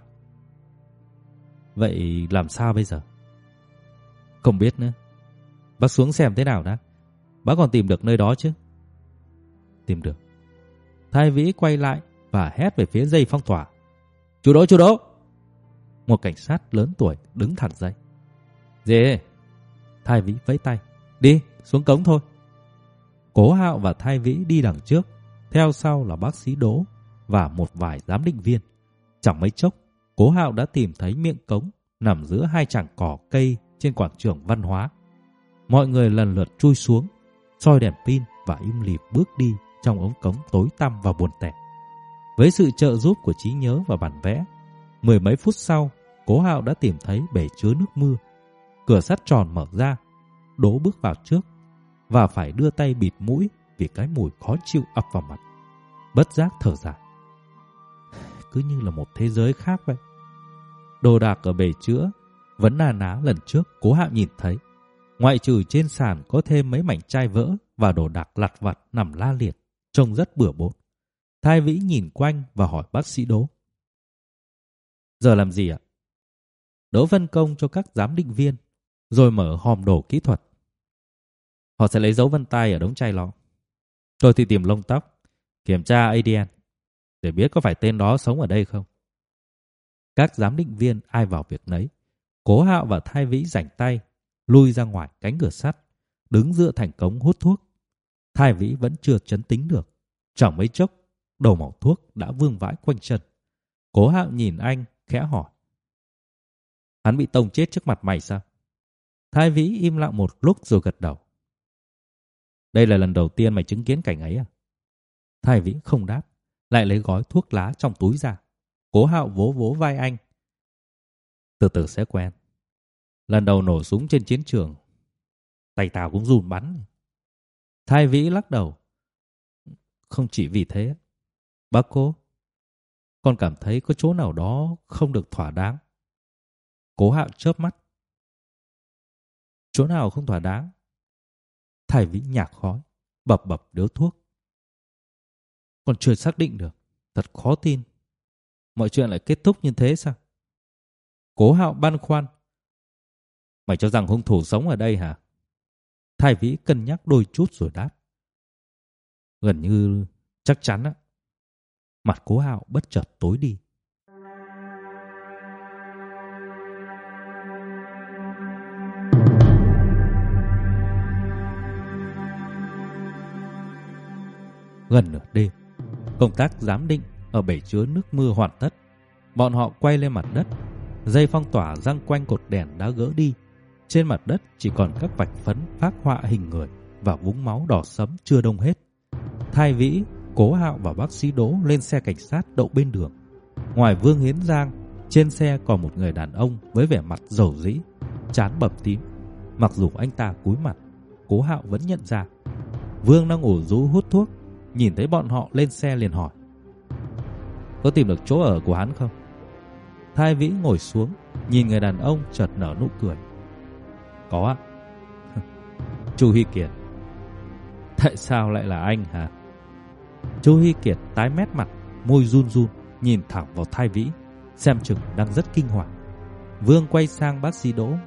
Vậy làm sao bây giờ? Không biết nữa. Bác xuống xem thế nào đã. Bác còn tìm được nơi đó chứ? Tìm được. Thái Vĩ quay lại và hét về phía dây phong tỏa. Chú Đỗ, chú Đỗ! Một cảnh sát lớn tuổi đứng thẳng dậy. Gì? Thái Vĩ vẫy tay. Đi, xuống cống thôi. Cố Hạo và Thái Vĩ đi đằng trước, theo sau là bác sĩ Đỗ và một vài giám định viên. Chẳng mấy chốc, Cố Hạo đã tìm thấy miệng cống nằm giữa hai chảng cỏ cây trên quảng trường văn hóa. Mọi người lần lượt chui xuống, soi đèn pin và im lìm bước đi trong ống cống tối tăm và buồn tẻ. Với sự trợ giúp của trí nhớ và bản vẽ, mười mấy phút sau, Cố Hạo đã tìm thấy bể chứa nước mưa. Cửa sắt tròn mở ra, Đỗ bước vào trước và phải đưa tay bịt mũi vì cái mùi khó chịu ập vào mặt. Bất giác thở dài. Cứ như là một thế giới khác vậy. Đồ đạc ở bể chứa vẫn na ná lần trước Cố Hạo nhìn thấy. Ngoại trừ trên sàn có thêm mấy mảnh chai vỡ và đồ đạc lặt vặt nằm la liệt, trông rất bừa bộn. Thái Vĩ nhìn quanh và hỏi bác sĩ Đỗ. Giờ làm gì ạ? Đỗ phân công cho các giám định viên, rồi mở hòm đồ kỹ thuật. Họ sẽ lấy dấu vân tay ở đống chai lọ. Tôi thì tìm lông tóc, kiểm tra a đê en, để biết có phải tên đó sống ở đây không. Các giám định viên ai vào việc nấy. Cố Hạo và Thái Vĩ rảnh tay, lui ra ngoài cánh cửa sắt, đứng dựa thành cống hút thuốc. Thái Vĩ vẫn chưa trấn tĩnh được. Chẳng mấy chốc, đầu mẩu thuốc đã vương vãi quanh chân. Cố Hạo nhìn anh, khẽ hỏi. Hắn bị tông chết trước mặt mày sao? Thái Vĩ im lặng một lúc rồi gật đầu. Đây là lần đầu tiên mày chứng kiến cảnh ấy à? Thái Vĩ không đáp, lại lấy gói thuốc lá trong túi ra. Cố Hạo vỗ vỗ vai anh. Từ từ sẽ quen. Lần đầu nổ súng trên chiến trường, tay tao cũng run bắn. Thái Vĩ lắc đầu. Không chỉ vì thế. Bác Cố, con cảm thấy có chỗ nào đó không được thỏa đáng. Cố Hạo chớp mắt. Chỗ nào không thỏa đáng? Thái Vĩ nhạt khói, bập bập điếu thuốc. Con chưa xác định được. Thật khó tin. Mọi chuyện lại kết thúc như thế sao? Cố Hạo băn khoăn. Mày cho rằng hung thủ sống ở đây hả? Thái Vĩ cân nhắc đôi chút rồi đáp. Gần như chắc chắn á. Mặt Cố Hạo bất chợt tối đi. Gần nửa đêm, công tác giám định ở bể chứa nước mưa hoàn tất. Bọn họ quay lên mặt đất. Dây phong tỏa giăng quanh cột đèn đã gỡ đi. Trên mặt đất chỉ còn các vạch phấn phác họa hình người và vũng máu đỏ sẫm chưa đông hết. Thái Vĩ, Cố Hạo và bác sĩ Đỗ lên xe cảnh sát đậu bên đường. Ngoài Vương Hiến Giang, trên xe còn một người đàn ông với vẻ mặt rầu rĩ, trán bầm tím. Mặc dù anh ta cúi mặt, Cố Hạo vẫn nhận ra. Vương đang ủ rũ hút thuốc, nhìn thấy bọn họ lên xe liền hỏi: "Có tìm được chỗ ở của hắn không?" Thái Vĩ ngồi xuống, nhìn người đàn ông chợt nở nụ cười: "Có ạ." "Chu Huy Kiệt." "Tại sao lại là anh hả?" Chu Huy Kiệt tái mét mặt, môi run run, nhìn thẳng vào Thái Vĩ, xem chừng đang rất kinh hoàng. Vương quay sang bác sĩ Đỗ: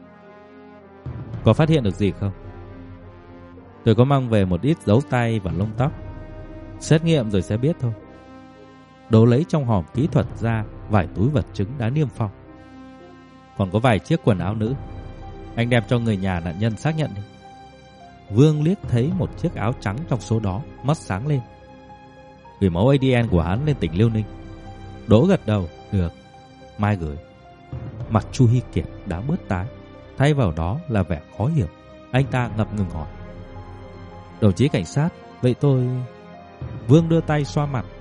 "Có phát hiện được gì không?" "Tôi có mang về một ít dấu tay và lông tóc. Xét nghiệm rồi sẽ biết thôi." Đỗ lấy trong hòm kỹ thuật ra vài túi vật chứng đã niêm phong. "Còn có vài chiếc quần áo nữ. Anh đem cho người nhà nạn nhân xác nhận đi." Vương liếc thấy một chiếc áo trắng trong số đó, mắt sáng lên: "Gửi mẫu a đê en của hắn lên tỉnh Liêu Ninh." Đỗ gật đầu: "Được, mai gửi." Mặt Chu Huy Kiệt đã bớt tái, thay vào đó là vẻ khó hiểu. Anh ta ngập ngừng hỏi: "Đồng chí cảnh sát, vậy tôi..." Vương đưa tay xoa mặt: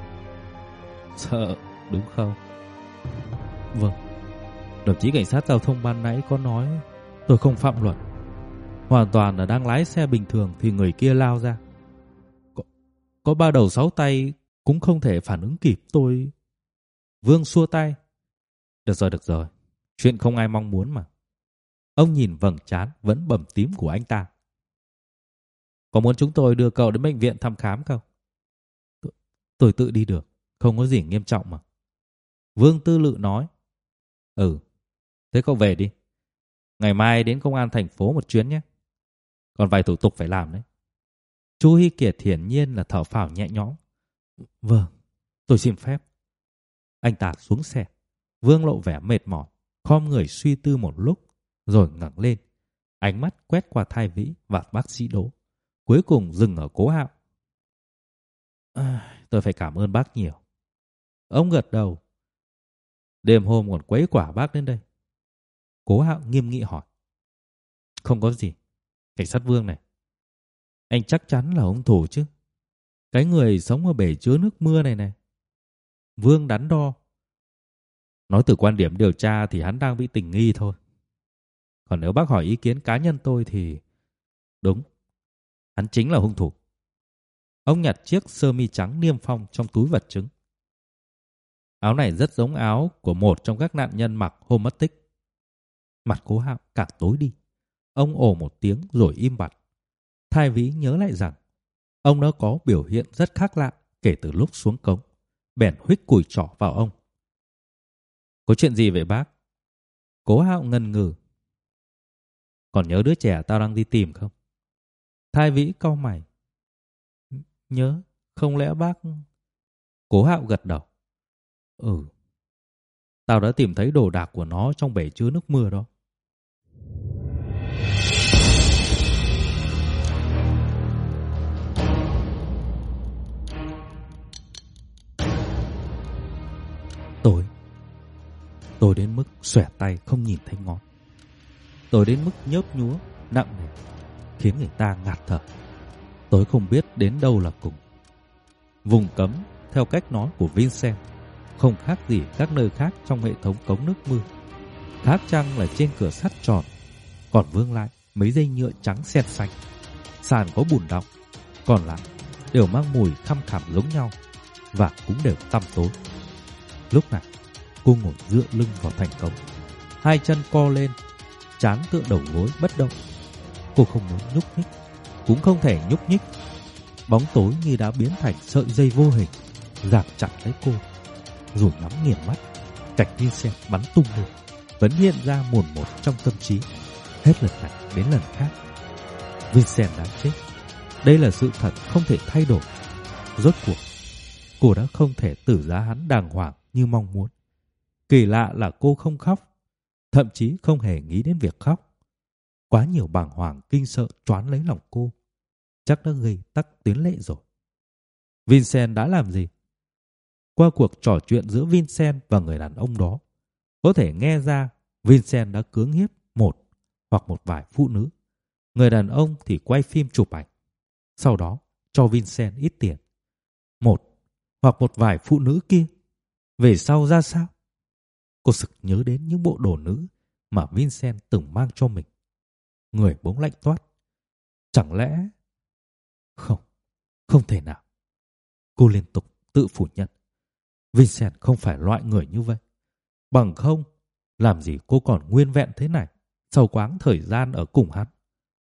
"Sợ đúng không?" "Vâng, đồng chí cảnh sát giao thông ban nãy có nói tôi không phạm luật. Hoàn toàn là đang lái xe bình thường thì người kia lao ra. Có, có ba đầu sáu tay cũng không thể phản ứng kịp tôi..." Vương xua tay: "Được rồi, được rồi. Chuyện không ai mong muốn mà." Ông nhìn vầng trán vẫn bầm tím của anh ta: "Có muốn chúng tôi đưa cậu đến bệnh viện thăm khám không?" Tôi, tôi tự đi được, không có gì nghiêm trọng mà." Vương tư lự nói: "Ừ, thế cậu về đi. Ngày mai đến công an thành phố một chuyến nhé. Còn vài thủ tục phải làm đấy." Chu Huy Kiệt hiển nhiên là thở phào nhẹ nhõm: "Vâng, tôi xin phép." Anh ta xuống xe. Vương lộ vẻ mệt mỏi, khom người suy tư một lúc, rồi ngẩng lên, ánh mắt quét qua Thái Vĩ và bác sĩ Đỗ, cuối cùng dừng ở Cố Hạo. À, "Tôi phải cảm ơn bác nhiều." Ông gật đầu: "Đêm hôm còn quấy quả bác đến đây." Cố Hạo nghiêm nghị hỏi: "Không có gì, cảnh sát Vương này. Anh chắc chắn là hung thủ chứ? Cái người sống ở bể chứa nước mưa này này." Vương đắn đo: "Nói từ quan điểm điều tra thì hắn đang bị tình nghi thôi. Còn nếu bác hỏi ý kiến cá nhân tôi thì... đúng, hắn chính là hung thủ." Ông nhặt chiếc sơ mi trắng niêm phong trong túi vật chứng. Áo này rất giống áo của một trong các nạn nhân mặc hôm mất tích. Mặt Cố Hạo càng tối đi. Ông ồ một tiếng rồi im bặt. Thái Vĩ nhớ lại rằng ông đã có biểu hiện rất khác lạ kể từ lúc xuống cống, bèn huých cùi trỏ vào ông: "Có chuyện gì vậy bác?" Cố Hạo ngần ngừ: "Còn nhớ đứa trẻ tao đang đi tìm không?" Thái Vĩ cau mày: "Nhớ, không lẽ bác..." Cố Hạo gật đầu: "Ừ, tao đã tìm thấy đồ đạc của nó trong bể chứa nước mưa đó." Tôi Tôi đến mức xòe tay không nhìn thấy ngón. Tôi đến mức nhớp nhúa, nặng nề, khiến người ta ngạt thở. Tôi không biết đến đâu là cùng. Vùng cấm, theo cách nói của Vincent, không khác gì các nơi khác trong hệ thống cống nước mưa. Khác chăng là trên cửa sắt tròn, còn vương lại mấy dây nhựa trắng xẹt xanh. Sàn có bùn đọng, còn lại đều mang mùi khăm khẳm giống nhau và cũng đều tăm tối. Lúc này, cô ngồi dựa lưng vào thành cống, hai chân co lên, trán tựa đầu gối bất động. Cô không muốn nhúc nhích, cũng không thể nhúc nhích. Bóng tối như đã biến thành sợi dây vô hình, ràng chặt lấy cô. Rồi nhắm nghiền mắt, cảnh Vincent bắn tung lên vẫn hiện ra mồn một trong tâm trí, hết lần này đến lần khác. Vincent đã chết. Đây là sự thật không thể thay đổi. Rốt cuộc, cô đã không thể tử giá hắn đàng hoàng như mong muốn. Kỳ lạ là cô không khóc, thậm chí không hề nghĩ đến việc khóc. Quá nhiều bàng hoàng kinh sợ choán lấy lòng cô, chắc đã gây tắc tuyến lệ rồi. Vincent đã làm gì? Qua cuộc trò chuyện giữa Vincent và người đàn ông đó, có thể nghe ra Vincent đã cưỡng hiếp một hoặc một vài phụ nữ. Người đàn ông thì quay phim chụp ảnh, sau đó cho Vincent ít tiền. Một hoặc một vài phụ nữ kia về sau ra sao? Cô sực nhớ đến những bộ đồ nữ mà Vincent từng mang cho mình. Người bỗng lạnh toát. Chẳng lẽ... Không, không thể nào. Cô liên tục tự phủ nhận. Vincent không phải loại người như vậy. Bằng không, làm gì cô còn nguyên vẹn thế này sau quãng thời gian ở cùng hắn.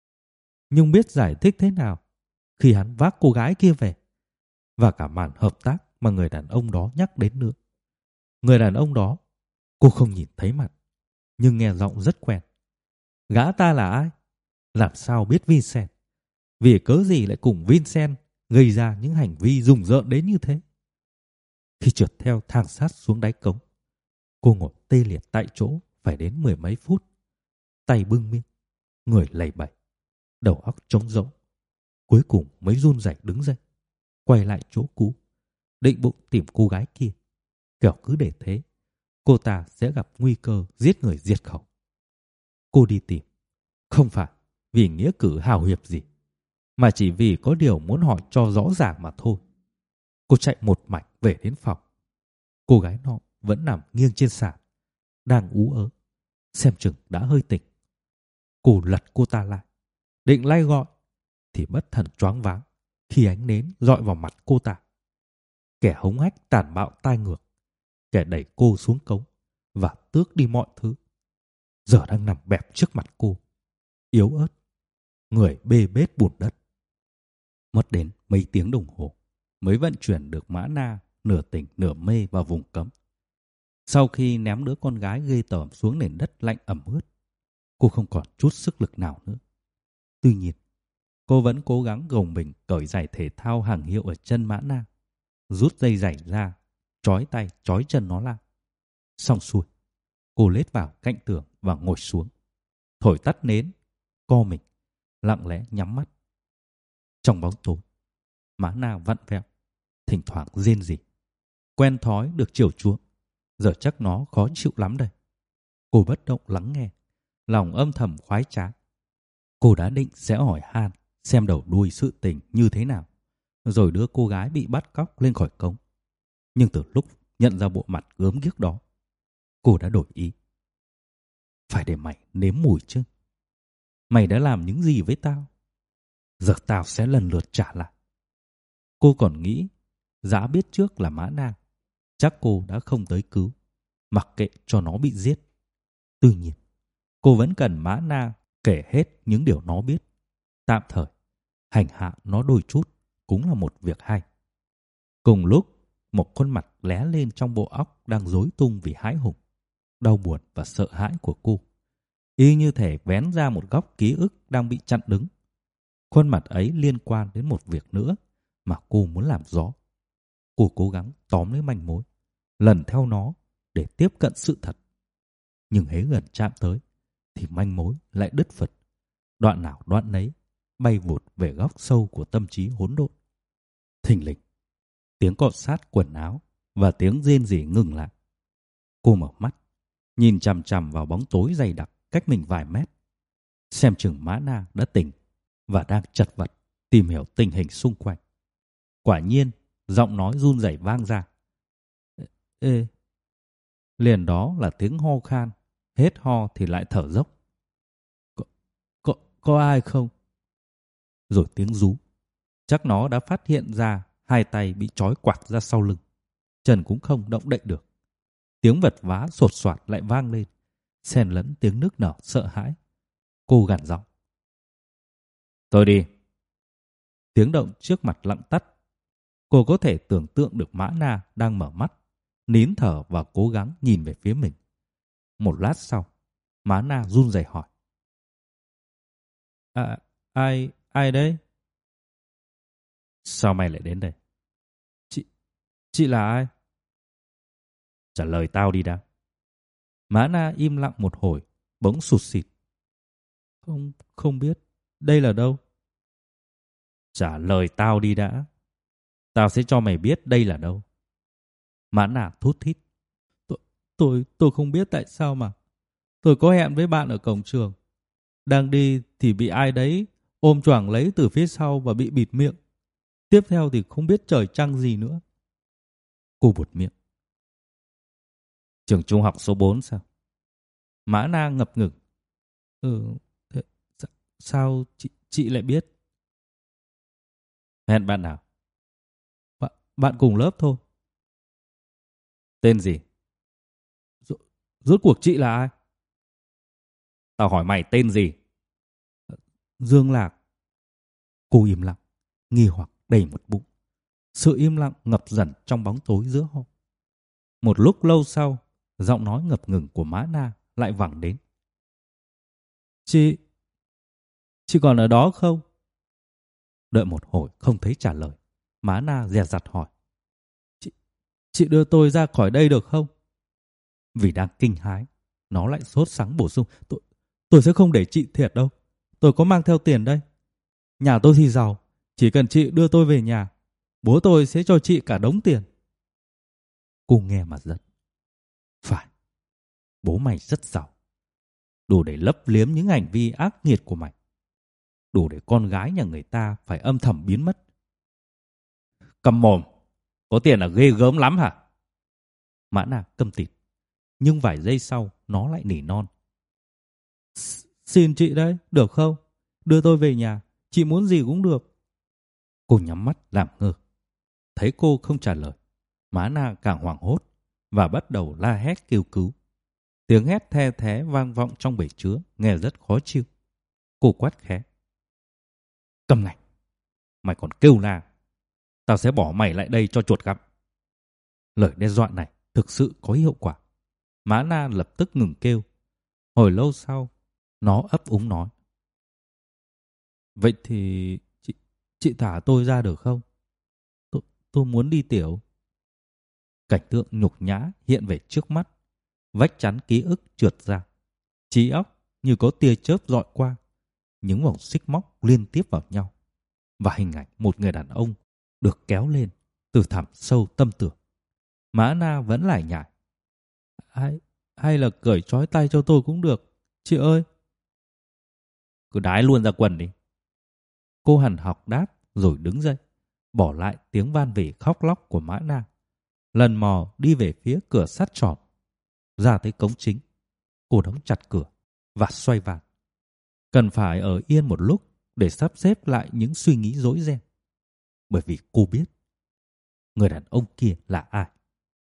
Nhưng biết giải thích thế nào khi hắn vác cô gái kia về, và cả màn hợp tác mà người đàn ông đó nhắc đến nữa. Người đàn ông đó cô không nhìn thấy mặt, nhưng nghe giọng rất quen. Gã ta là ai? Làm sao biết Vincent? Vì cớ gì lại cùng Vincent gây ra những hành vi rùng rợn đến như thế? Khi trượt theo thang sắt xuống đáy cống, cô ngồi tê liệt tại chỗ phải đến mười mấy phút. Tay bưng miệng, người lầy bẩy, đầu óc trống rỗng. Cuối cùng mới run rẩy đứng dậy, quay lại chỗ cũ, định bụng tìm cô gái kia. Kẻo cứ để thế, cô ta sẽ gặp nguy cơ giết người diệt khẩu. Cô đi tìm, không phải vì nghĩa cử hào hiệp gì, mà chỉ vì có điều muốn hỏi cho rõ ràng mà thôi. Cô chạy một mạch về đến phòng. Cô gái nọ vẫn nằm nghiêng trên sàn, đang ú ớ, xem chừng đã hơi tỉnh. Cô lật cô ta lại, định lay gọi, thì bất thần choáng váng khi ánh nến dọi vào mặt cô ta. Kẻ hống hách tàn bạo tai ngược, kẻ đẩy cô xuống cống và tước đi mọi thứ, giờ đang nằm bẹp trước mặt cô, yếu ớt, người bê bết bùn đất. Mất đến mấy tiếng đồng hồ mới vận chuyển được Mã Na nửa tỉnh nửa mê vào vùng cấm. Sau khi ném đứa con gái ghê tởm xuống nền đất lạnh ẩm ướt, cô không còn chút sức lực nào nữa. Tuy nhiên, cô vẫn cố gắng gồng mình cởi giày thể thao hàng hiệu ở chân Mã Na, rút dây giày ra, trói tay trói chân nó lại. Xong xuôi, cô lết vào cạnh tường và ngồi xuống, thổi tắt nến, co mình, lặng lẽ nhắm mắt. Trong bóng tối, Mã Na vặn vẹo, thỉnh thoảng rên rỉ. Quen thói được chiều chuộng, giờ chắc nó khó chịu lắm đây. Cô bất động lắng nghe, lòng âm thầm khoái trá. Cô đã định sẽ hỏi han xem đầu đuôi sự tình như thế nào, rồi đưa cô gái bị bắt cóc lên khỏi cống. Nhưng từ lúc nhận ra bộ mặt gớm ghiếc đó, cô đã đổi ý. Phải để mày nếm mùi chứ. Mày đã làm những gì với tao? Giờ tao sẽ lần lượt trả lại. Cô còn nghĩ Dã biết trước là Mã Na, chắc cô đã không tới cứu, mặc kệ cho nó bị giết. Tuy nhiên, cô vẫn cần Mã Na kể hết những điều nó biết. Tạm thời, hành hạ nó đôi chút cũng là một việc hay. Cùng lúc, một khuôn mặt lé lên trong bộ óc đang rối tung vì hãi hùng, đau buồn và sợ hãi của cô. Y như thể vén ra một góc ký ức đang bị chặn đứng. Khuôn mặt ấy liên quan đến một việc nữa mà cô muốn làm rõ. Cô cố gắng tóm lấy manh mối, lần theo nó để tiếp cận sự thật. Nhưng hễ gần chạm tới, thì manh mối lại đứt phật. Đoạn nào đoạn nấy, bay vụt về góc sâu của tâm trí hỗn độn. Thình lình, tiếng cọ sát quần áo và tiếng rên rỉ ngừng lại. Cô mở mắt, nhìn chằm chằm vào bóng tối dày đặc cách mình vài mét. Xem chừng Mã Na đã tỉnh và đang chật vật tìm hiểu tình hình xung quanh. Quả nhiên, giọng nói run rẩy vang ra. Ê, liền đó là tiếng ho khan, hết ho thì lại thở dốc. Có, có, có ai không? Rồi tiếng rú. Chắc nó đã phát hiện ra hai tay bị trói quạt ra sau lưng. Chân cũng không động đậy được. Tiếng vật vã sột soạt lại vang lên, xen lẫn tiếng nức nở sợ hãi. Cô gằn giọng. Tôi đi. Tiếng động trước mặt lặng tắt. Cô có thể tưởng tượng được Mã Na đang mở mắt, nín thở và cố gắng nhìn về phía mình. Một lát sau, Mã Na run rẩy hỏi. À, ai, ai đấy? Sao mày lại đến đây? Chị, chị là ai? Trả lời tao đi đã. Mã Na im lặng một hồi, bỗng sụt sịt. Không, không biết. Đây là đâu? Trả lời tao đi đã. Tao sẽ cho mày biết đây là đâu. Mã Na thút thít. Tôi, tôi, tôi không biết tại sao mà. Tôi có hẹn với bạn ở cổng trường. Đang đi thì bị ai đấy ôm choàng lấy từ phía sau và bị bịt miệng. Tiếp theo thì không biết trời trăng gì nữa. Cô buột miệng. Trường trung học số bốn sao? Mã Na ngập ngừng. Ừ, thế, sao chị, chị lại biết? Hẹn bạn nào? Bạn, bạn cùng lớp thôi. Tên gì? R- Rốt cuộc chị là ai? Tao hỏi mày tên gì? Dương Lạc. Cô im lặng, nghi hoặc đầy một bụng. Sự im lặng ngập dần trong bóng tối giữa họ. Một lúc lâu sau, giọng nói ngập ngừng của Mã Na lại vẳng đến. Chị, chị còn ở đó không? Đợi một hồi không thấy trả lời, Mã Na dè dặt hỏi. Chị, chị đưa tôi ra khỏi đây được không? Vì đang kinh hãi, nó lại sốt sắng bổ sung. Tôi, tôi sẽ không để chị thiệt đâu. Tôi có mang theo tiền đây. Nhà tôi thì giàu, chỉ cần chị đưa tôi về nhà, bố tôi sẽ cho chị cả đống tiền. Cô nghe mà giận. Phải, bố mày rất giàu, đủ để lấp liếm những hành vi ác nghiệt của mày, đủ để con gái nhà người ta phải âm thầm biến mất. Câm mồm, có tiền là ghê gớm lắm hả? Mã Na câm tịt, nhưng vài giây sau nó lại nỉ non. Xin chị đấy, được không? Đưa tôi về nhà, chị muốn gì cũng được. Cô nhắm mắt làm ngơ. Thấy cô không trả lời, Mã Na càng hoảng hốt và bắt đầu la hét kêu cứu. Tiếng hét the thé vang vọng trong bể chứa, nghe rất khó chịu. Cô quát khẽ. Câm ngay, mày còn kêu la, tao sẽ bỏ mày lại đây cho chuột gặp. Lời đe dọa này thực sự có hiệu quả. Mã Na lập tức ngừng kêu. Hồi lâu sau, nó ấp úng nói. Vậy thì chị, chị thả tôi ra được không? Tôi, tôi muốn đi tiểu. Cảnh tượng nhục nhã hiện về trước mắt. Vách chắn ký ức trượt ra. Trí óc như có tia chớp dọi qua. Những vòng xích móc liên tiếp vào nhau. Và hình ảnh một người đàn ông được kéo lên từ thẳm sâu tâm tưởng. Mã Na vẫn lải nhải. Hay, hay là cởi trói tay cho tôi cũng được. Chị ơi. Cứ đái luôn ra quần đi. Cô hằn học đáp rồi đứng dậy, bỏ lại tiếng van vỉ khóc lóc của Mã Na. Lần mò đi về phía cửa sắt tròn. Ra tới cổng chính, cô đóng chặt cửa và xoay vàng. Cần phải ở yên một lúc để sắp xếp lại những suy nghĩ rối ren. Bởi vì cô biết người đàn ông kia là ai.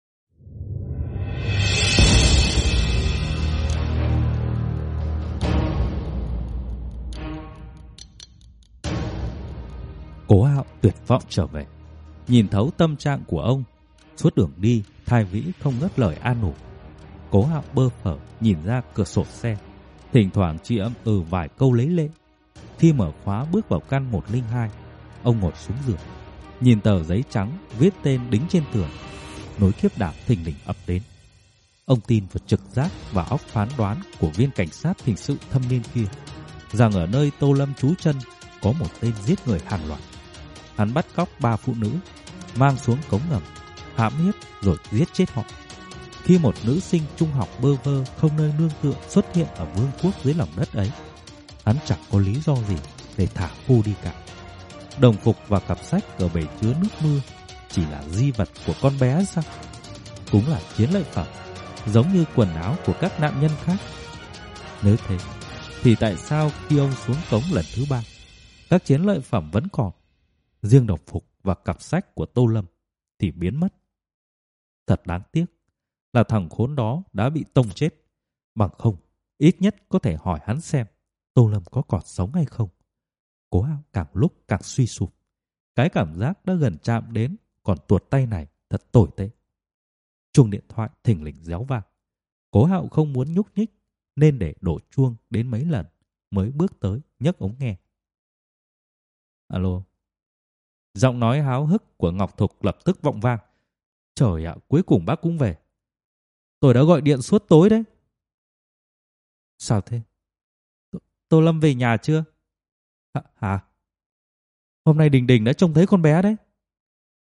Cố Hạo tuyệt vọng trở về, nhìn thấu tâm trạng của ông. Suốt đường đi, Thái Vĩ không ngớt lời an ủi. Cố Hạo bơ phờ nhìn ra cửa sổ xe, thỉnh thoảng chỉ âm ừ vài câu lấy lệ. Khi mở khóa bước vào căn một không hai, ông ngồi xuống giường, nhìn tờ giấy trắng viết tên đính trên tường. Nỗi khiếp đảm thình lình ập đến. Ông tin vào trực giác và óc phán đoán của viên cảnh sát hình sự thâm niên kia, rằng ở nơi Tô Lâm trú chân có một tên giết người hàng loạt. Hắn bắt cóc ba phụ nữ, mang xuống cống ngầm, hãm hiếp rồi giết chết họ. Khi một nữ sinh trung học bơ vơ không nơi nương tựa xuất hiện ở vương quốc dưới lòng đất ấy, hắn chẳng có lý do gì để thả cô đi cả. Đồng phục và cặp sách ở bể chứa nước mưa chỉ là di vật của con bé sao? Cũng là chiến lợi phẩm, giống như quần áo của các nạn nhân khác. Nếu thế, thì tại sao khi ông xuống cống lần thứ ba, các chiến lợi phẩm vẫn còn, riêng đồng phục và cặp sách của Tô Lâm thì biến mất? Thật đáng tiếc là thằng khốn đó đã bị tông chết. Bằng không, ít nhất có thể hỏi hắn xem Tô Lâm có còn sống hay không. Cố Hạo càng lúc càng suy sụp. Cái cảm giác đã gần chạm đến còn tuột tay này thật tồi tệ. Chuông điện thoại thình lình réo vang. Cố Hạo không muốn nhúc nhích nên để đổ chuông đến mấy lần mới bước tới nhấc ống nghe. Alo. Giọng nói háo hức của Ngọc Thục lập tức vọng vang. Trời ạ, cuối cùng bác cũng về. Tôi đã gọi điện suốt tối đấy. Sao thế? Tô, Tô Lâm về nhà chưa? Hả? Hả? Hôm nay Đình Đình đã trông thấy con bé đấy.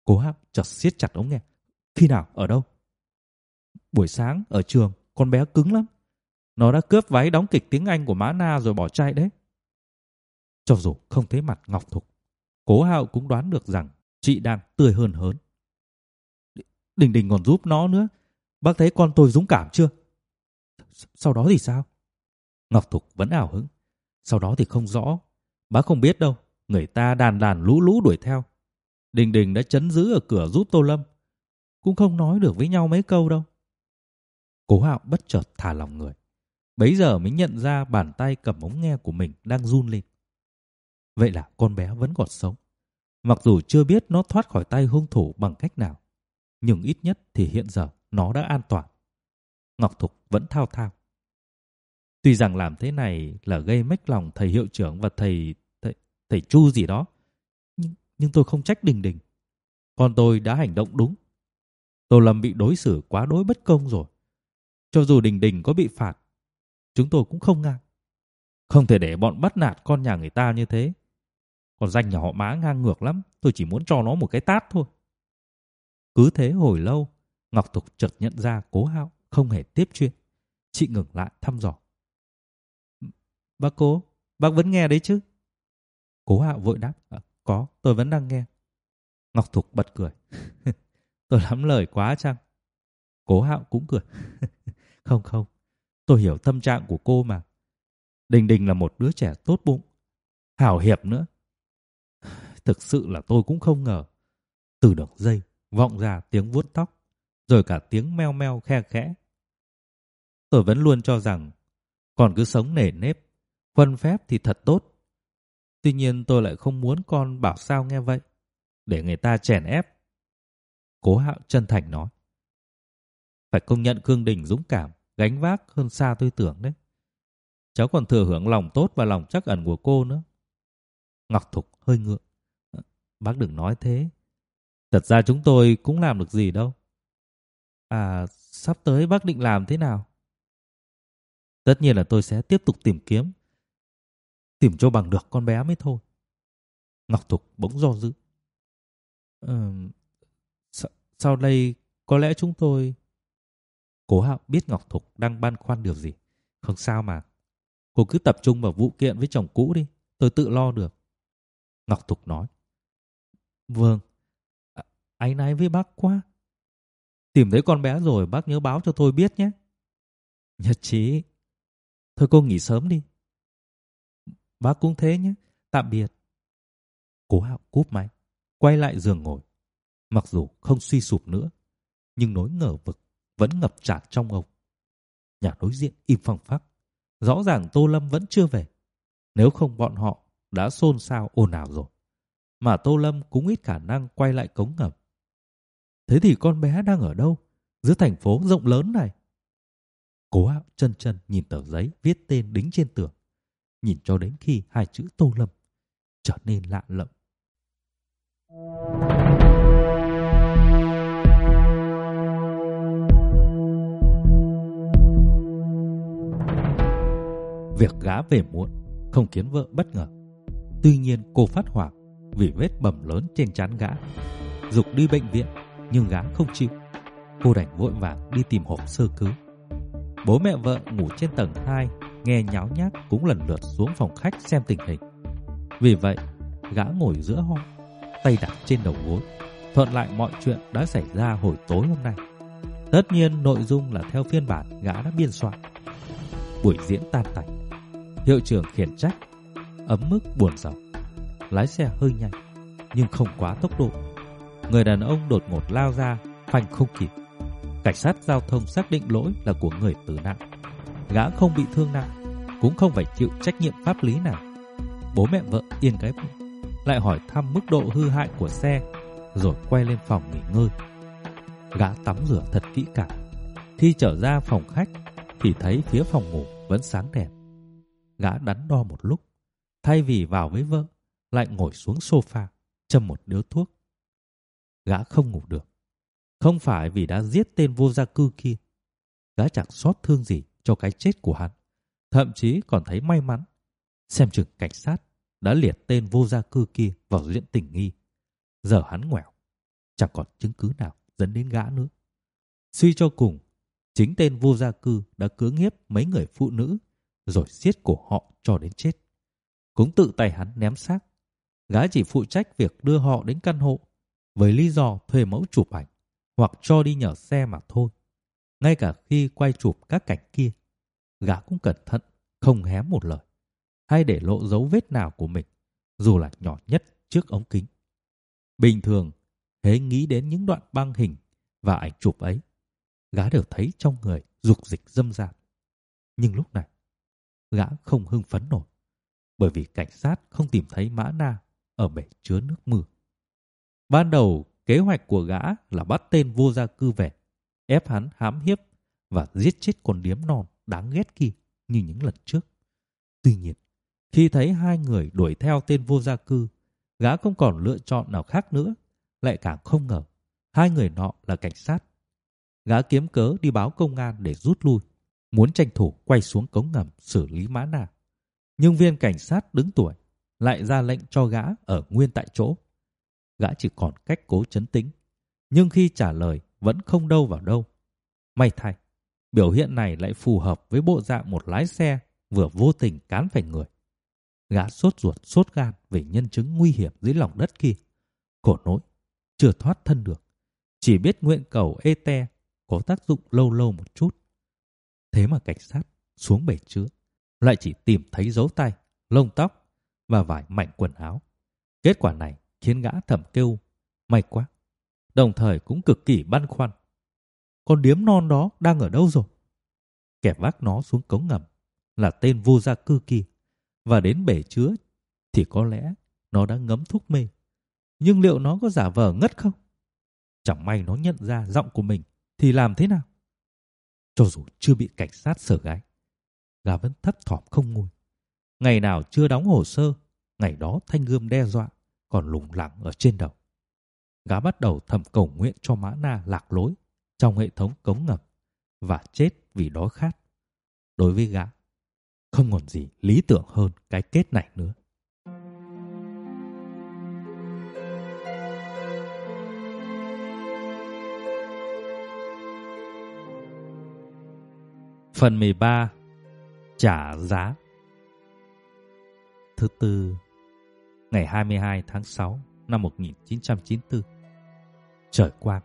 Cố Hạo chợt siết chặt ống nghe. Khi nào? Ở đâu? Buổi sáng ở trường, con bé cứng lắm. Nó đã cướp váy đóng kịch tiếng Anh của má Na rồi bỏ chạy đấy. Cho dù không thấy mặt Ngọc Thục, Cố Hạo cũng đoán được rằng chị đang tươi hơn hớn. Đình Đình còn giúp nó nữa. Bác thấy con tôi dũng cảm chưa? Sau đó thì sao? Ngọc Thục vẫn ảo hứng. Sau đó thì không rõ. Bác không biết đâu. Người ta đàn đàn lũ lũ đuổi theo. Đình Đình đã trấn giữ ở cửa giúp Tô Lâm. Cũng không nói được với nhau mấy câu đâu. Cố Hạo bất chợt thả lòng người. Bấy giờ mới nhận ra bàn tay cầm ống nghe của mình đang run lên. Vậy là con bé vẫn còn sống. Mặc dù chưa biết nó thoát khỏi tay hung thủ bằng cách nào, nhưng ít nhất thì hiện giờ nó đã an toàn. Ngọc Thục vẫn thao thao. Tuy rằng làm thế này là gây mếch lòng thầy hiệu trưởng và thầy thầy, thầy Chu gì đó, nhưng, nhưng tôi không trách Đình Đình. Con tôi đã hành động đúng. Tô Lâm bị đối xử quá đối bất công rồi. Cho dù Đình Đình có bị phạt, chúng tôi cũng không ngại. Không thể để bọn bắt nạt con nhà người ta như thế. Còn danh nhà họ Má ngang ngược lắm. Tôi chỉ muốn cho nó một cái tát thôi. Cứ thế hồi lâu, Ngọc Thục chợt nhận ra Cố Hạo không hề tiếp chuyện. Chị ngừng lại thăm dò. Bác Cố, bác vẫn nghe đấy chứ? Cố Hạo vội đáp. À, có, tôi vẫn đang nghe. Ngọc Thục bật cười. Tôi lắm lời quá chăng? Cố Hạo cũng cười. Không không, tôi hiểu tâm trạng của cô mà. Đình Đình là một đứa trẻ tốt bụng, hảo hiệp nữa. Thực sự là tôi cũng không ngờ. Từ đường dây vọng ra tiếng vuốt tóc, rồi cả tiếng meo meo khe khẽ. Tôi vẫn luôn cho rằng con cứ sống nể nếp, khuân phép thì thật tốt. Tuy nhiên tôi lại không muốn con bảo sao nghe vậy, để người ta chèn ép. Cố Hạo chân thành nói. Phải công nhận Cương Đình dũng cảm, gánh vác hơn xa tôi tưởng đấy. Cháu còn thừa hưởng lòng tốt và lòng trắc ẩn của cô nữa. Ngọc Thục hơi ngượng. Bác đừng nói thế. Thật ra chúng tôi cũng làm được gì đâu. À, sắp tới bác định làm thế nào? Tất nhiên là tôi sẽ tiếp tục tìm kiếm. Tìm cho bằng được con bé mới thôi. Ngọc Thục bỗng do dự. Ừ, sau, sau đây có lẽ chúng tôi... Cố Hạo biết Ngọc Thục đang băn khoăn điều gì. Không sao mà. Cô cứ tập trung vào vụ kiện với chồng cũ đi. Tôi tự lo được. Ngọc Thục nói. Vâng. À, áy náy với bác quá. Tìm thấy con bé rồi bác nhớ báo cho tôi biết nhé. Nhất trí. Thôi cô nghỉ sớm đi. Bác cũng thế nhé. Tạm biệt. Cố Hạo cúp máy, quay lại giường ngồi. Mặc dù không suy sụp nữa, nhưng nỗi ngờ vực vẫn ngập tràn trong ông. Nhà đối diện im phăng phắc. Rõ ràng Tô Lâm vẫn chưa về. Nếu không bọn họ đã xôn xao ồn ào rồi. Mà Tô Lâm cũng ít khả năng quay lại cống ngầm. Thế thì con bé đang ở đâu? Giữa thành phố rộng lớn này. Cố Hạo chân chân nhìn tờ giấy viết tên đính trên tường. Nhìn cho đến khi hai chữ Tô Lâm trở nên lạ lẫm. Việc gã về muộn không khiến vợ bất ngờ. Tuy nhiên cô phát hoảng vì vết bầm lớn trên trán gã. Giục đi bệnh viện nhưng gã không chịu. Cô đành vội vàng đi tìm hộp sơ cứu. Bố mẹ vợ ngủ trên tầng hai, nghe nháo nhác cũng lần lượt xuống phòng khách xem tình hình. Vì vậy gã ngồi giữa họ, tay đặt trên đầu gối, thuận lại mọi chuyện đã xảy ra hồi tối hôm nay. Tất nhiên nội dung là theo phiên bản gã đã biên soạn. Buổi diễn tan tành, hiệu trưởng khiển trách ấm mức buồn rầu. Lái xe hơi nhanh nhưng không quá tốc độ. Người đàn ông đột ngột lao ra, phanh không kịp. Cảnh sát giao thông xác định lỗi là của người tử nạn. Gã không bị thương nặng, cũng không phải chịu trách nhiệm pháp lý nào. Bố mẹ vợ yên cái bụng, lại hỏi thăm mức độ hư hại của xe, rồi quay lên phòng nghỉ ngơi. Gã tắm rửa thật kỹ càng. Khi trở ra phòng khách thì thấy phía phòng ngủ vẫn sáng đèn. Gã đắn đo một lúc, thay vì vào với vợ, lại ngồi xuống sofa châm một điếu thuốc. Gã không ngủ được. Không phải vì đã giết tên vô gia cư kia. Gã chẳng xót thương gì cho cái chết của hắn. Thậm chí còn thấy may mắn. Xem chừng cảnh sát đã liệt tên vô gia cư kia vào diện tình nghi. Giờ hắn ngoẻo, chẳng còn chứng cứ nào dẫn đến gã nữa. Suy cho cùng, chính tên vô gia cư đã cưỡng hiếp mấy người phụ nữ rồi giết cổ họ cho đến chết. Cũng tự tay hắn ném xác. Gã chỉ phụ trách việc đưa họ đến căn hộ với lý do thuê mẫu chụp ảnh hoặc cho đi nhờ xe mà thôi. Ngay cả khi quay chụp các cảnh kia, gã cũng cẩn thận, không hé một lời hay để lộ dấu vết nào của mình, dù là nhỏ nhất trước ống kính. Bình thường, hễ nghĩ đến những đoạn băng hình và ảnh chụp ấy, gã đều thấy trong người dục dịch dâm dạc. Nhưng lúc này, gã không hưng phấn nổi, bởi vì cảnh sát không tìm thấy Mã Na ở bể chứa nước mưa. Ban đầu, kế hoạch của gã là bắt tên vô gia cư về, ép hắn hãm hiếp và giết chết con điếm non đáng ghét kia như những lần trước. Tuy nhiên, khi thấy hai người đuổi theo tên vô gia cư, gã không còn lựa chọn nào khác nữa. Lại càng không ngờ, hai người nọ là cảnh sát. Gã kiếm cớ đi báo công an để rút lui, muốn tranh thủ quay xuống cống ngầm xử lý Mã Na. Nhưng viên cảnh sát đứng tuổi lại ra lệnh cho gã ở nguyên tại chỗ. Gã chỉ còn cách cố trấn tĩnh, nhưng khi trả lời vẫn không đâu vào đâu. May thay, biểu hiện này lại phù hợp với bộ dạng một lái xe vừa vô tình cán phải người. Gã sốt ruột sốt gan về nhân chứng nguy hiểm dưới lòng đất kia. Khổ nỗi, chưa thoát thân được, chỉ biết nguyện cầu ê te có tác dụng lâu lâu một chút. Thế mà cảnh sát xuống bể chứa lại chỉ tìm thấy dấu tay, lông tóc và vài mảnh quần áo. Kết quả này khiến gã thầm kêu may quá, đồng thời cũng cực kỳ băn khoăn. Con điếm non đó đang ở đâu rồi? Kẻ vác nó xuống cống ngầm là tên vô gia cư kia, và đến bể chứa thì có lẽ nó đã ngấm thuốc mê. Nhưng liệu nó có giả vờ ngất không? Chẳng may nó nhận ra giọng của mình thì làm thế nào? Cho dù chưa bị cảnh sát sờ gáy, gã vẫn thấp thỏm không nguôi. Ngày nào chưa đóng hồ sơ, ngày đó thanh gươm đe dọa còn lủng lẳng ở trên đầu. Gã bắt đầu thầm cầu nguyện cho Mã Na lạc lối trong hệ thống cống ngầm và chết vì đói khát. Đối với gã, không còn gì lý tưởng hơn cái kết này nữa. Phần mười ba. Trả giá. Thứ tư, ngày hai mươi hai tháng sáu năm một nghìn chín trăm chín mươi tư. Trời quang.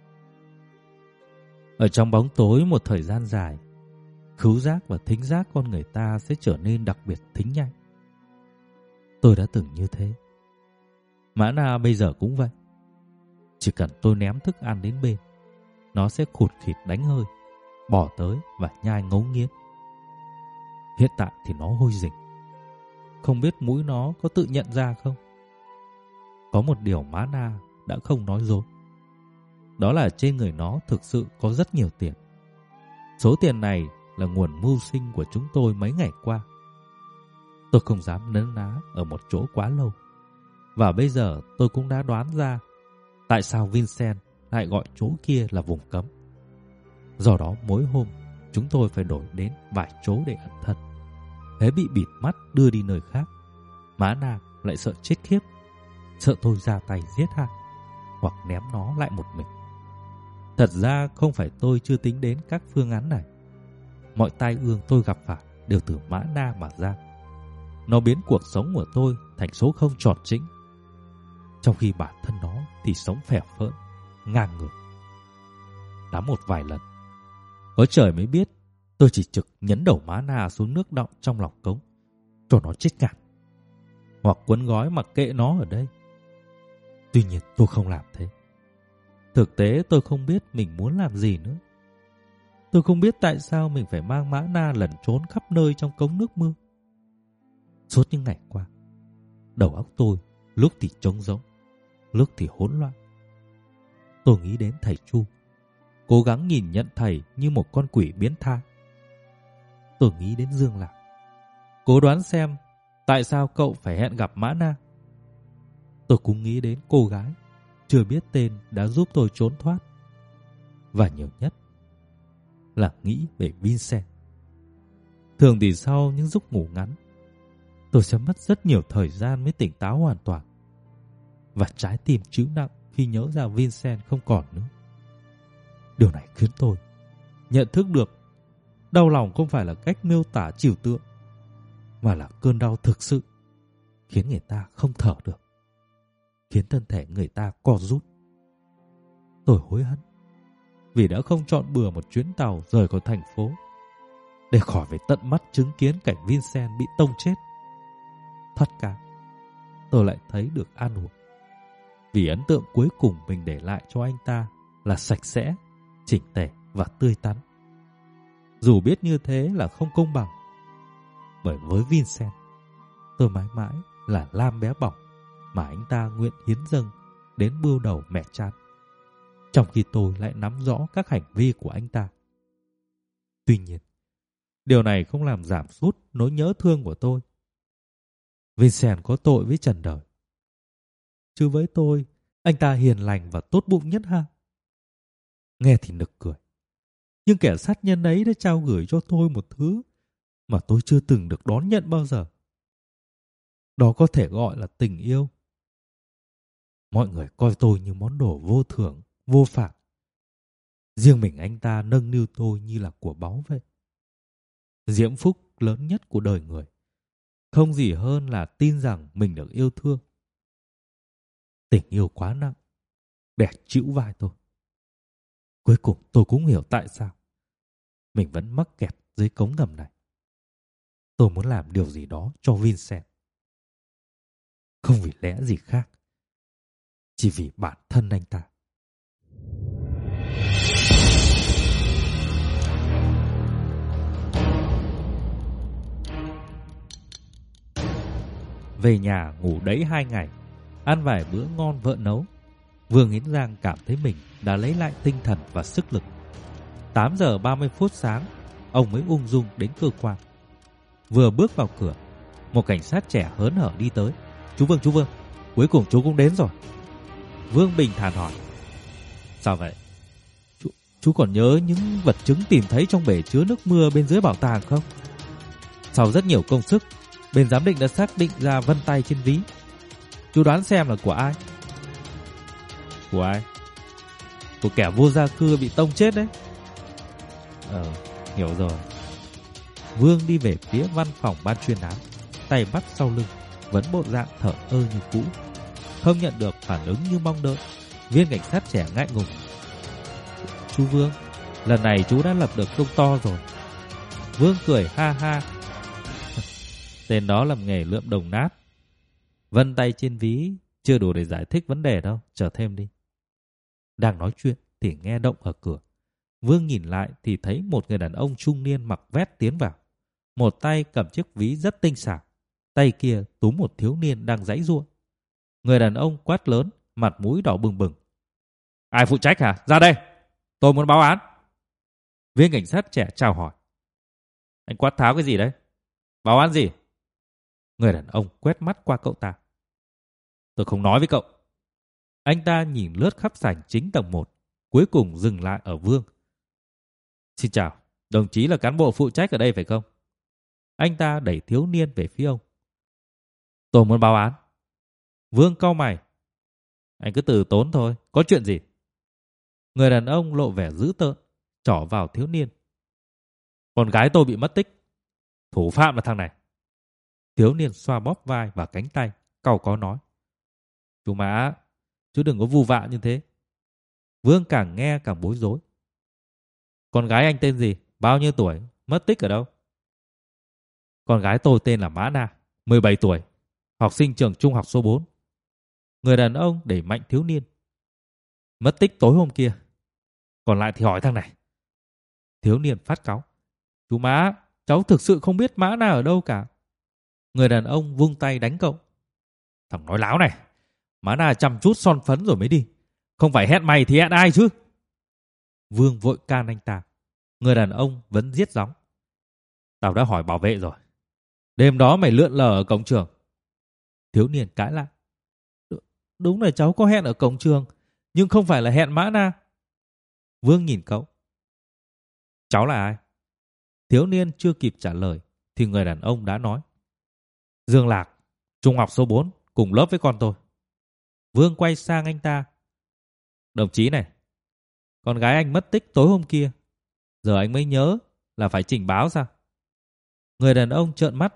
Ở trong bóng tối một thời gian dài, khứu giác và thính giác con người ta sẽ trở nên đặc biệt thính nhanh. Tôi đã từng như thế. Mã Na bây giờ cũng vậy. Chỉ cần tôi ném thức ăn đến bên, nó sẽ khụt khịt đánh hơi, bỏ tới và nhai ngấu nghiến. Hiện tại thì nó hôi rình. Không biết mũi nó có tự nhận ra không? Có một điều Mã Na đã không nói dối. Đó là trên người nó thực sự có rất nhiều tiền. Số tiền này là nguồn mưu sinh của chúng tôi mấy ngày qua. Tôi không dám nấn ná ở một chỗ quá lâu. Và bây giờ tôi cũng đã đoán ra tại sao Vincent lại gọi chỗ kia là vùng cấm. Do đó mỗi hôm chúng tôi phải đổi đến vài chỗ để ẩn thân. Hễ bị bịt mắt đưa đi nơi khác, Mã Na lại sợ chết khiếp, sợ tôi ra tay giết hại hoặc ném nó lại một mình. Thật ra không phải tôi chưa tính đến các phương án này. Mọi tai ương tôi gặp phải đều từ Mã Na mà ra. Nó biến cuộc sống của tôi thành số không tròn chỉnh, trong khi bản thân nó thì sống phè phỡn, ngang ngược. Đã một vài lần, có trời mới biết, tôi chỉ trực nhấn đầu Mã Na xuống nước đọng trong lòng cống cho nó chết ngạt, hoặc cuốn gói mặc kệ nó ở đây. Tuy nhiên tôi không làm thế. Thực tế tôi không biết mình muốn làm gì nữa. Tôi không biết tại sao mình phải mang Mã Na lẩn trốn khắp nơi trong cống nước mưa. Suốt những ngày qua, đầu óc tôi lúc thì trống rỗng, lúc thì hỗn loạn. Tôi nghĩ đến thầy Chu, cố gắng nhìn nhận thầy như một con quỷ biến thái. Tôi nghĩ đến Dương Lạc, cố đoán xem tại sao cậu phải hẹn gặp Mã Na. Tôi cũng nghĩ đến cô gái chưa biết tên đã giúp tôi trốn thoát. Và nhiều nhất là nghĩ về Vincent. Thường thì sau những giấc ngủ ngắn, tôi sẽ mất rất nhiều thời gian mới tỉnh táo hoàn toàn. Và trái tim trĩu nặng khi nhớ ra Vincent không còn nữa. Điều này khiến tôi nhận thức được đau lòng không phải là cách miêu tả trừu tượng, mà là cơn đau thực sự, khiến người ta không thở được, khiến thân thể người ta co rút. Tôi hối hận vì đã không chọn bừa một chuyến tàu rời khỏi thành phố để khỏi phải tận mắt chứng kiến cảnh Vincent bị tông chết. Thoát cả, tôi lại thấy được an ủi, vì ấn tượng cuối cùng mình để lại cho anh ta là sạch sẽ, chỉnh tề và tươi tắn. Dù biết như thế là không công bằng, bởi với Vincent, tôi mãi mãi là lam bé bỏng mà anh ta nguyện hiến dâng đến bưu đầu mẹ Chan, trong khi tôi lại nắm rõ các hành vi của anh ta. Tuy nhiên, điều này không làm giảm sút nỗi nhớ thương của tôi. Vincent có tội với trần đời, chứ với tôi, anh ta hiền lành và tốt bụng nhất ha. Nghe thì nực cười, nhưng kẻ sát nhân ấy đã trao gửi cho tôi một thứ mà tôi chưa từng được đón nhận bao giờ. Đó có thể gọi là tình yêu. Mọi người coi tôi như món đồ vô thưởng, vô phạt. Riêng mình anh ta nâng niu tôi như là của báu vậy. Diễm phúc lớn nhất của đời người không gì hơn là tin rằng mình được yêu thương. Tình yêu quá nặng, bẻ chịu vai tôi. Cuối cùng tôi cũng hiểu tại sao mình vẫn mắc kẹt dưới cống ngầm này. Tôi muốn làm điều gì đó cho Vincent. Không vì lẽ gì khác, chỉ vì bản thân anh ta. Về nhà ngủ đấy hai ngày, ăn vài bữa ngon vợ nấu, Vương Yến Giang cảm thấy mình đã lấy lại tinh thần và sức lực. tám giờ ba mươi phút sáng, ông mới ung dung đến cơ quan. Vừa bước vào cửa, một cảnh sát trẻ hớn hở đi tới. Chú Vương, chú Vương, cuối cùng chú cũng đến rồi. Vương bình thản hỏi. Sao vậy? Chú, chú còn nhớ những vật chứng tìm thấy trong bể chứa nước mưa bên dưới bảo tàng không? Sau rất nhiều công sức, bên giám định đã xác định ra vân tay trên ví. Chú đoán xem là của ai? Của ai? Của kẻ vô gia cư bị tông chết đấy. Ờ, hiểu rồi. Vương đi về phía văn phòng ban chuyên án, tay bắt sau lưng, vẫn bộ dạng thở ơ như cũ. Không nhận được phản ứng như mong đợi, viên cảnh sát trẻ ngại ngùng. Chú Vương, lần này chú đã lập được công to rồi. Vương cười ha ha. Tên đó làm nghề lượm đồng nát. Vân tay trên ví chưa đủ để giải thích vấn đề đâu, chờ thêm đi. Đang nói chuyện thì nghe động ở cửa. Vương nhìn lại thì thấy một người đàn ông trung niên mặc vest tiến vào. Một tay cầm chiếc ví rất tinh xảo, tay kia túm một thiếu niên đang giãy giụa. Người đàn ông quát lớn, mặt mũi đỏ bừng bừng. Ai phụ trách hả? Ra đây, tôi muốn báo án. Viên cảnh sát trẻ chào hỏi. Anh quát tháo cái gì đấy? Báo án gì? Người đàn ông quét mắt qua cậu ta. Tôi không nói với cậu. Anh ta nhìn lướt khắp sảnh chính tầng một, cuối cùng dừng lại ở Vương. Xin chào, đồng chí là cán bộ phụ trách ở đây phải không? Anh ta đẩy thiếu niên về phía ông. Tôi muốn báo án. Vương cau mày. Anh cứ từ tốn thôi, có chuyện gì? Người đàn ông lộ vẻ dữ tợn, trỏ vào thiếu niên. Con gái tôi bị mất tích. Thủ phạm là thằng này. Thiếu niên xoa bóp vai và cánh tay, cau có nói. Chú Mã, chú đừng có vu vạ như thế. Vương càng nghe càng bối rối. Con gái anh tên gì? Bao nhiêu tuổi? Mất tích ở đâu? Con gái tôi tên là Mã Na, mười bảy tuổi, học sinh trường trung học số bốn. Người đàn ông đẩy mạnh thiếu niên. Mất tích tối hôm kia. Còn lại thì hỏi thằng này. Thiếu niên phát cáu. Chú Mã, cháu thực sự không biết Mã Na ở đâu cả. Người đàn ông vung tay đánh cậu. Thằng nói láo này, Mã Na chăm chút son phấn rồi mới đi. Không phải hẹn mày thì hẹn ai chứ? Vương vội can anh ta. Người đàn ông vẫn giết gióng. Tao đã hỏi bảo vệ rồi. Đêm đó mày lượn lờ ở cổng trường. Thiếu niên cãi lại. Đúng là cháu có hẹn ở cổng trường, nhưng không phải là hẹn Mã Na. Vương nhìn cậu. Cháu là ai? Thiếu niên chưa kịp trả lời thì người đàn ông đã nói. Dương Lạc, trung học số bốn, cùng lớp với con tôi. Vương quay sang anh ta. Đồng chí này, con gái anh mất tích tối hôm kia, giờ anh mới nhớ là phải trình báo sao? Người đàn ông trợn mắt.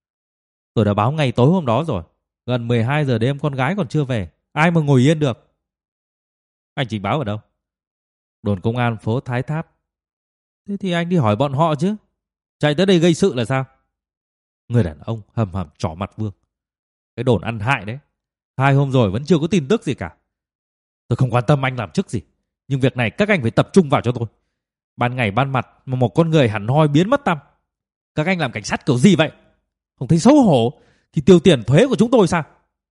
Tôi đã báo ngay tối hôm đó rồi. Gần mười hai giờ đêm con gái còn chưa về. Ai mà ngồi yên được? Anh trình báo ở đâu? Đồn công an phố Thái Tháp. Thế thì anh đi hỏi bọn họ chứ. Chạy tới đây gây sự là sao? Người đàn ông hầm hầm trỏ mặt Vương. Cái đồn ăn hại đấy. Hai hôm rồi vẫn chưa có tin tức gì cả. Tôi không quan tâm anh làm chức gì. Nhưng việc này các anh phải tập trung vào cho tôi. Ban ngày ban mặt mà một con người hẳn hoi biến mất tăm. Các anh làm cảnh sát kiểu gì vậy? Không thấy xấu hổ khi tiêu tiền thuế của chúng tôi sao?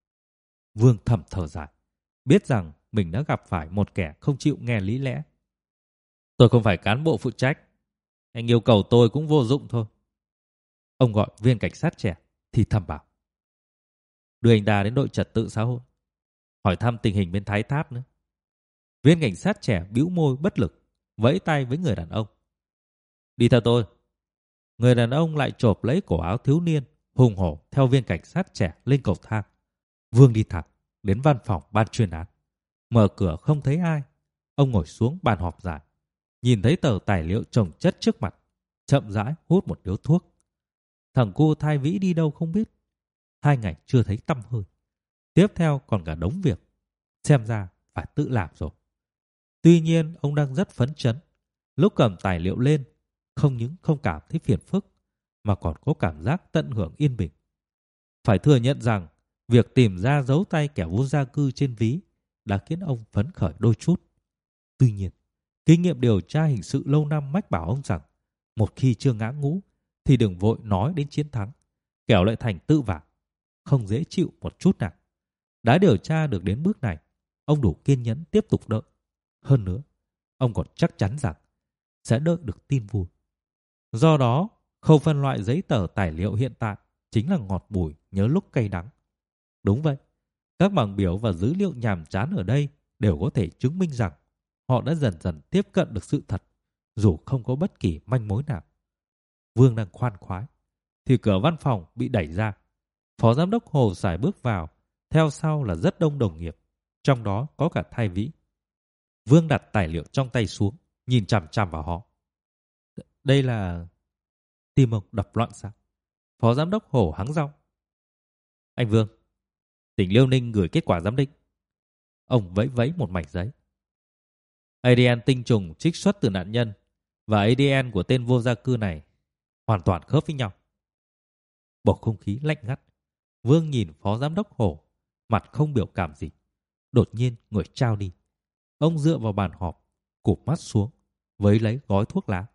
Vương thầm thở dài, biết rằng mình đã gặp phải một kẻ không chịu nghe lý lẽ. Tôi không phải cán bộ phụ trách. Anh yêu cầu tôi cũng vô dụng thôi. Ông gọi viên cảnh sát trẻ thì thầm bảo. Đưa anh ta đến đội trật tự xã hội. Hỏi thăm tình hình bên Thái Tháp nữa. Viên cảnh sát trẻ bĩu môi bất lực, vẫy tay với người đàn ông. Đi theo tôi. Người đàn ông lại chộp lấy cổ áo thiếu niên, hùng hổ theo viên cảnh sát trẻ lên cầu thang. Vương đi thẳng đến văn phòng ban chuyên án. Mở cửa không thấy ai. Ông ngồi xuống bàn họp dài. Nhìn thấy tờ tài liệu chồng chất trước mặt. Chậm rãi hút một điếu thuốc. Thằng cu thai vĩ đi đâu không biết. Hai ngày chưa thấy tăm hơi. Tiếp theo còn cả đống việc. Xem ra phải tự làm rồi. Tuy nhiên ông đang rất phấn chấn. Lúc cầm tài liệu lên, không những không cảm thấy phiền phức, mà còn có cảm giác tận hưởng yên bình. Phải thừa nhận rằng, việc tìm ra dấu tay kẻ vô gia cư trên ví đã khiến ông phấn khởi đôi chút. Tuy nhiên, kinh nghiệm điều tra hình sự lâu năm mách bảo ông rằng, một khi chưa ngã ngũ, thì đừng vội nói đến chiến thắng, kẻo lại thành tự vả, không dễ chịu một chút nào. Đã điều tra được đến bước này, ông đủ kiên nhẫn tiếp tục đợi. Hơn nữa, ông còn chắc chắn rằng sẽ đợi được tin vui. Do đó, khâu phân loại giấy tờ tài liệu hiện tại chính là ngọt bùi nhớ lúc cay đắng. Đúng vậy, các bảng biểu và dữ liệu nhàm chán ở đây đều có thể chứng minh rằng họ đã dần dần tiếp cận được sự thật, dù không có bất kỳ manh mối nào. Vương đang khoan khoái, thì cửa văn phòng bị đẩy ra. Phó giám đốc Hồ sải bước vào, theo sau là rất đông đồng nghiệp, trong đó có cả Thai Vĩ. Vương đặt tài liệu trong tay xuống, nhìn chằm chằm vào họ. Đây là... Tim ông đập loạn xạ. Phó giám đốc Hồ hắng giọng. Anh Vương, tỉnh Liêu Ninh gửi kết quả giám định. Ông vẫy vẫy một mảnh giấy. a đê en tinh trùng trích xuất từ nạn nhân và a đê en của tên vô gia cư này hoàn toàn khớp với nhau. Bầu không khí lạnh ngắt. Vương nhìn phó giám đốc Hồ, mặt không biểu cảm gì. Đột nhiên người trao đi. Ông dựa vào bàn họp, cụp mắt xuống, với lấy gói thuốc lá.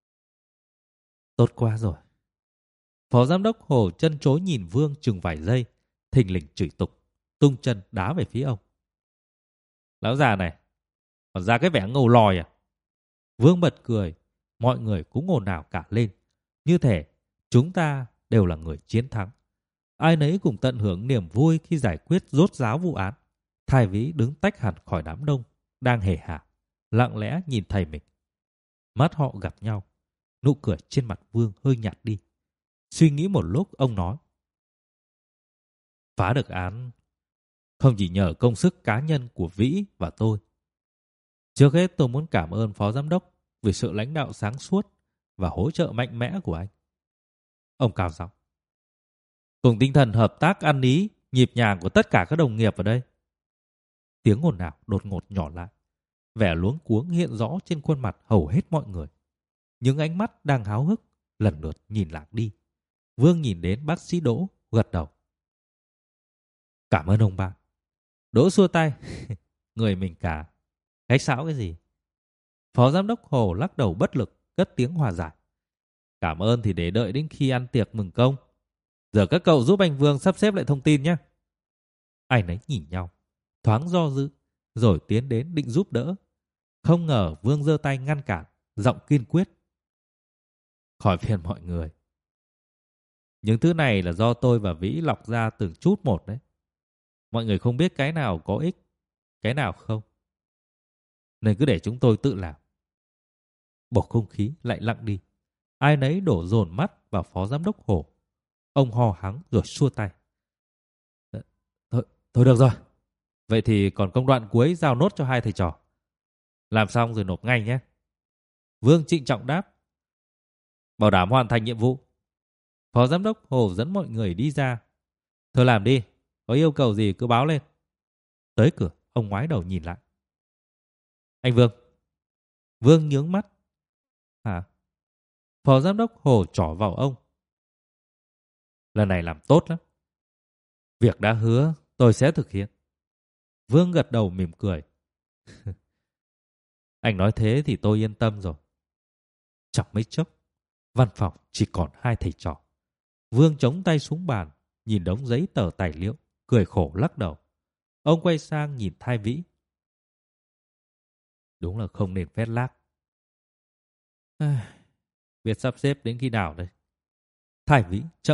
Tốt quá rồi. Phó giám đốc Hồ chân chối nhìn Vương chừng vài giây, thình lình chửi tục, tung chân đá về phía ông. Lão già này, còn ra cái vẻ ngầu lòi à? Vương bật cười, mọi người cũng ồn ào cả lên. Như thể chúng ta đều là người chiến thắng. Ai nấy cùng tận hưởng niềm vui khi giải quyết rốt ráo vụ án. Thai Vĩ đứng tách hẳn khỏi đám đông, đang hề hà, lặng lẽ nhìn thầy mình. Mắt họ gặp nhau, nụ cười trên mặt Vương hơi nhạt đi. Suy nghĩ một lúc ông nói. Phá được án không chỉ nhờ công sức cá nhân của Vĩ và tôi. Trước hết tôi muốn cảm ơn Phó Giám đốc vì sự lãnh đạo sáng suốt và hỗ trợ mạnh mẽ của anh. Ông cao giọng. Cùng tinh thần hợp tác ăn ý, nhịp nhàng của tất cả các đồng nghiệp ở đây. Tiếng ồn ào đột ngột nhỏ lại. Vẻ luống cuống hiện rõ trên khuôn mặt hầu hết mọi người. Những ánh mắt đang háo hức lần lượt nhìn lạc đi. Vương nhìn đến bác sĩ Đỗ, gật đầu. Cảm ơn ông bạn. Đỗ xua tay. Người mình cả. Khách sáo cái gì? Phó giám đốc Hồ lắc đầu bất lực, cất tiếng hòa giải. Cảm ơn thì để đợi đến khi ăn tiệc mừng công. Giờ các cậu giúp anh Vương sắp xếp lại thông tin nhé. Ai nấy nhìn nhau, thoáng do dự, rồi tiến đến định giúp đỡ. Không ngờ Vương giơ tay ngăn cản, giọng kiên quyết. Khỏi phiền mọi người. Những thứ này là do tôi và Vĩ lọc ra từng chút một đấy. Mọi người không biết cái nào có ích, cái nào không. Nên cứ để chúng tôi tự làm. Bầu không khí lại lặng đi. Ai nấy đổ dồn mắt vào phó giám đốc Hồ. Ông hò hắng rồi xua tay. Thôi, thôi được rồi. Vậy thì còn công đoạn cuối giao nốt cho hai thầy trò. Làm xong rồi nộp ngay nhé. Vương trịnh trọng đáp. Bảo đảm hoàn thành nhiệm vụ. Phó giám đốc Hồ dẫn mọi người đi ra. Thôi làm đi, có yêu cầu gì cứ báo lên. Tới cửa, ông ngoái đầu nhìn lại. Anh Vương. Vương nhướng mắt. Hả? Phó giám đốc Hồ trỏ vào ông. Lần này làm tốt lắm. Việc đã hứa, tôi sẽ thực hiện. Vương gật đầu mỉm cười. Anh nói thế thì tôi yên tâm rồi. Chẳng mấy chốc, văn phòng chỉ còn hai thầy trò. Vương chống tay xuống bàn, nhìn đống giấy tờ tài liệu, cười khổ lắc đầu. Ông quay sang nhìn Thái Vĩ. Đúng là không nên phét lác. Biết sắp xếp đến khi nào đây? Thái Vĩ chậm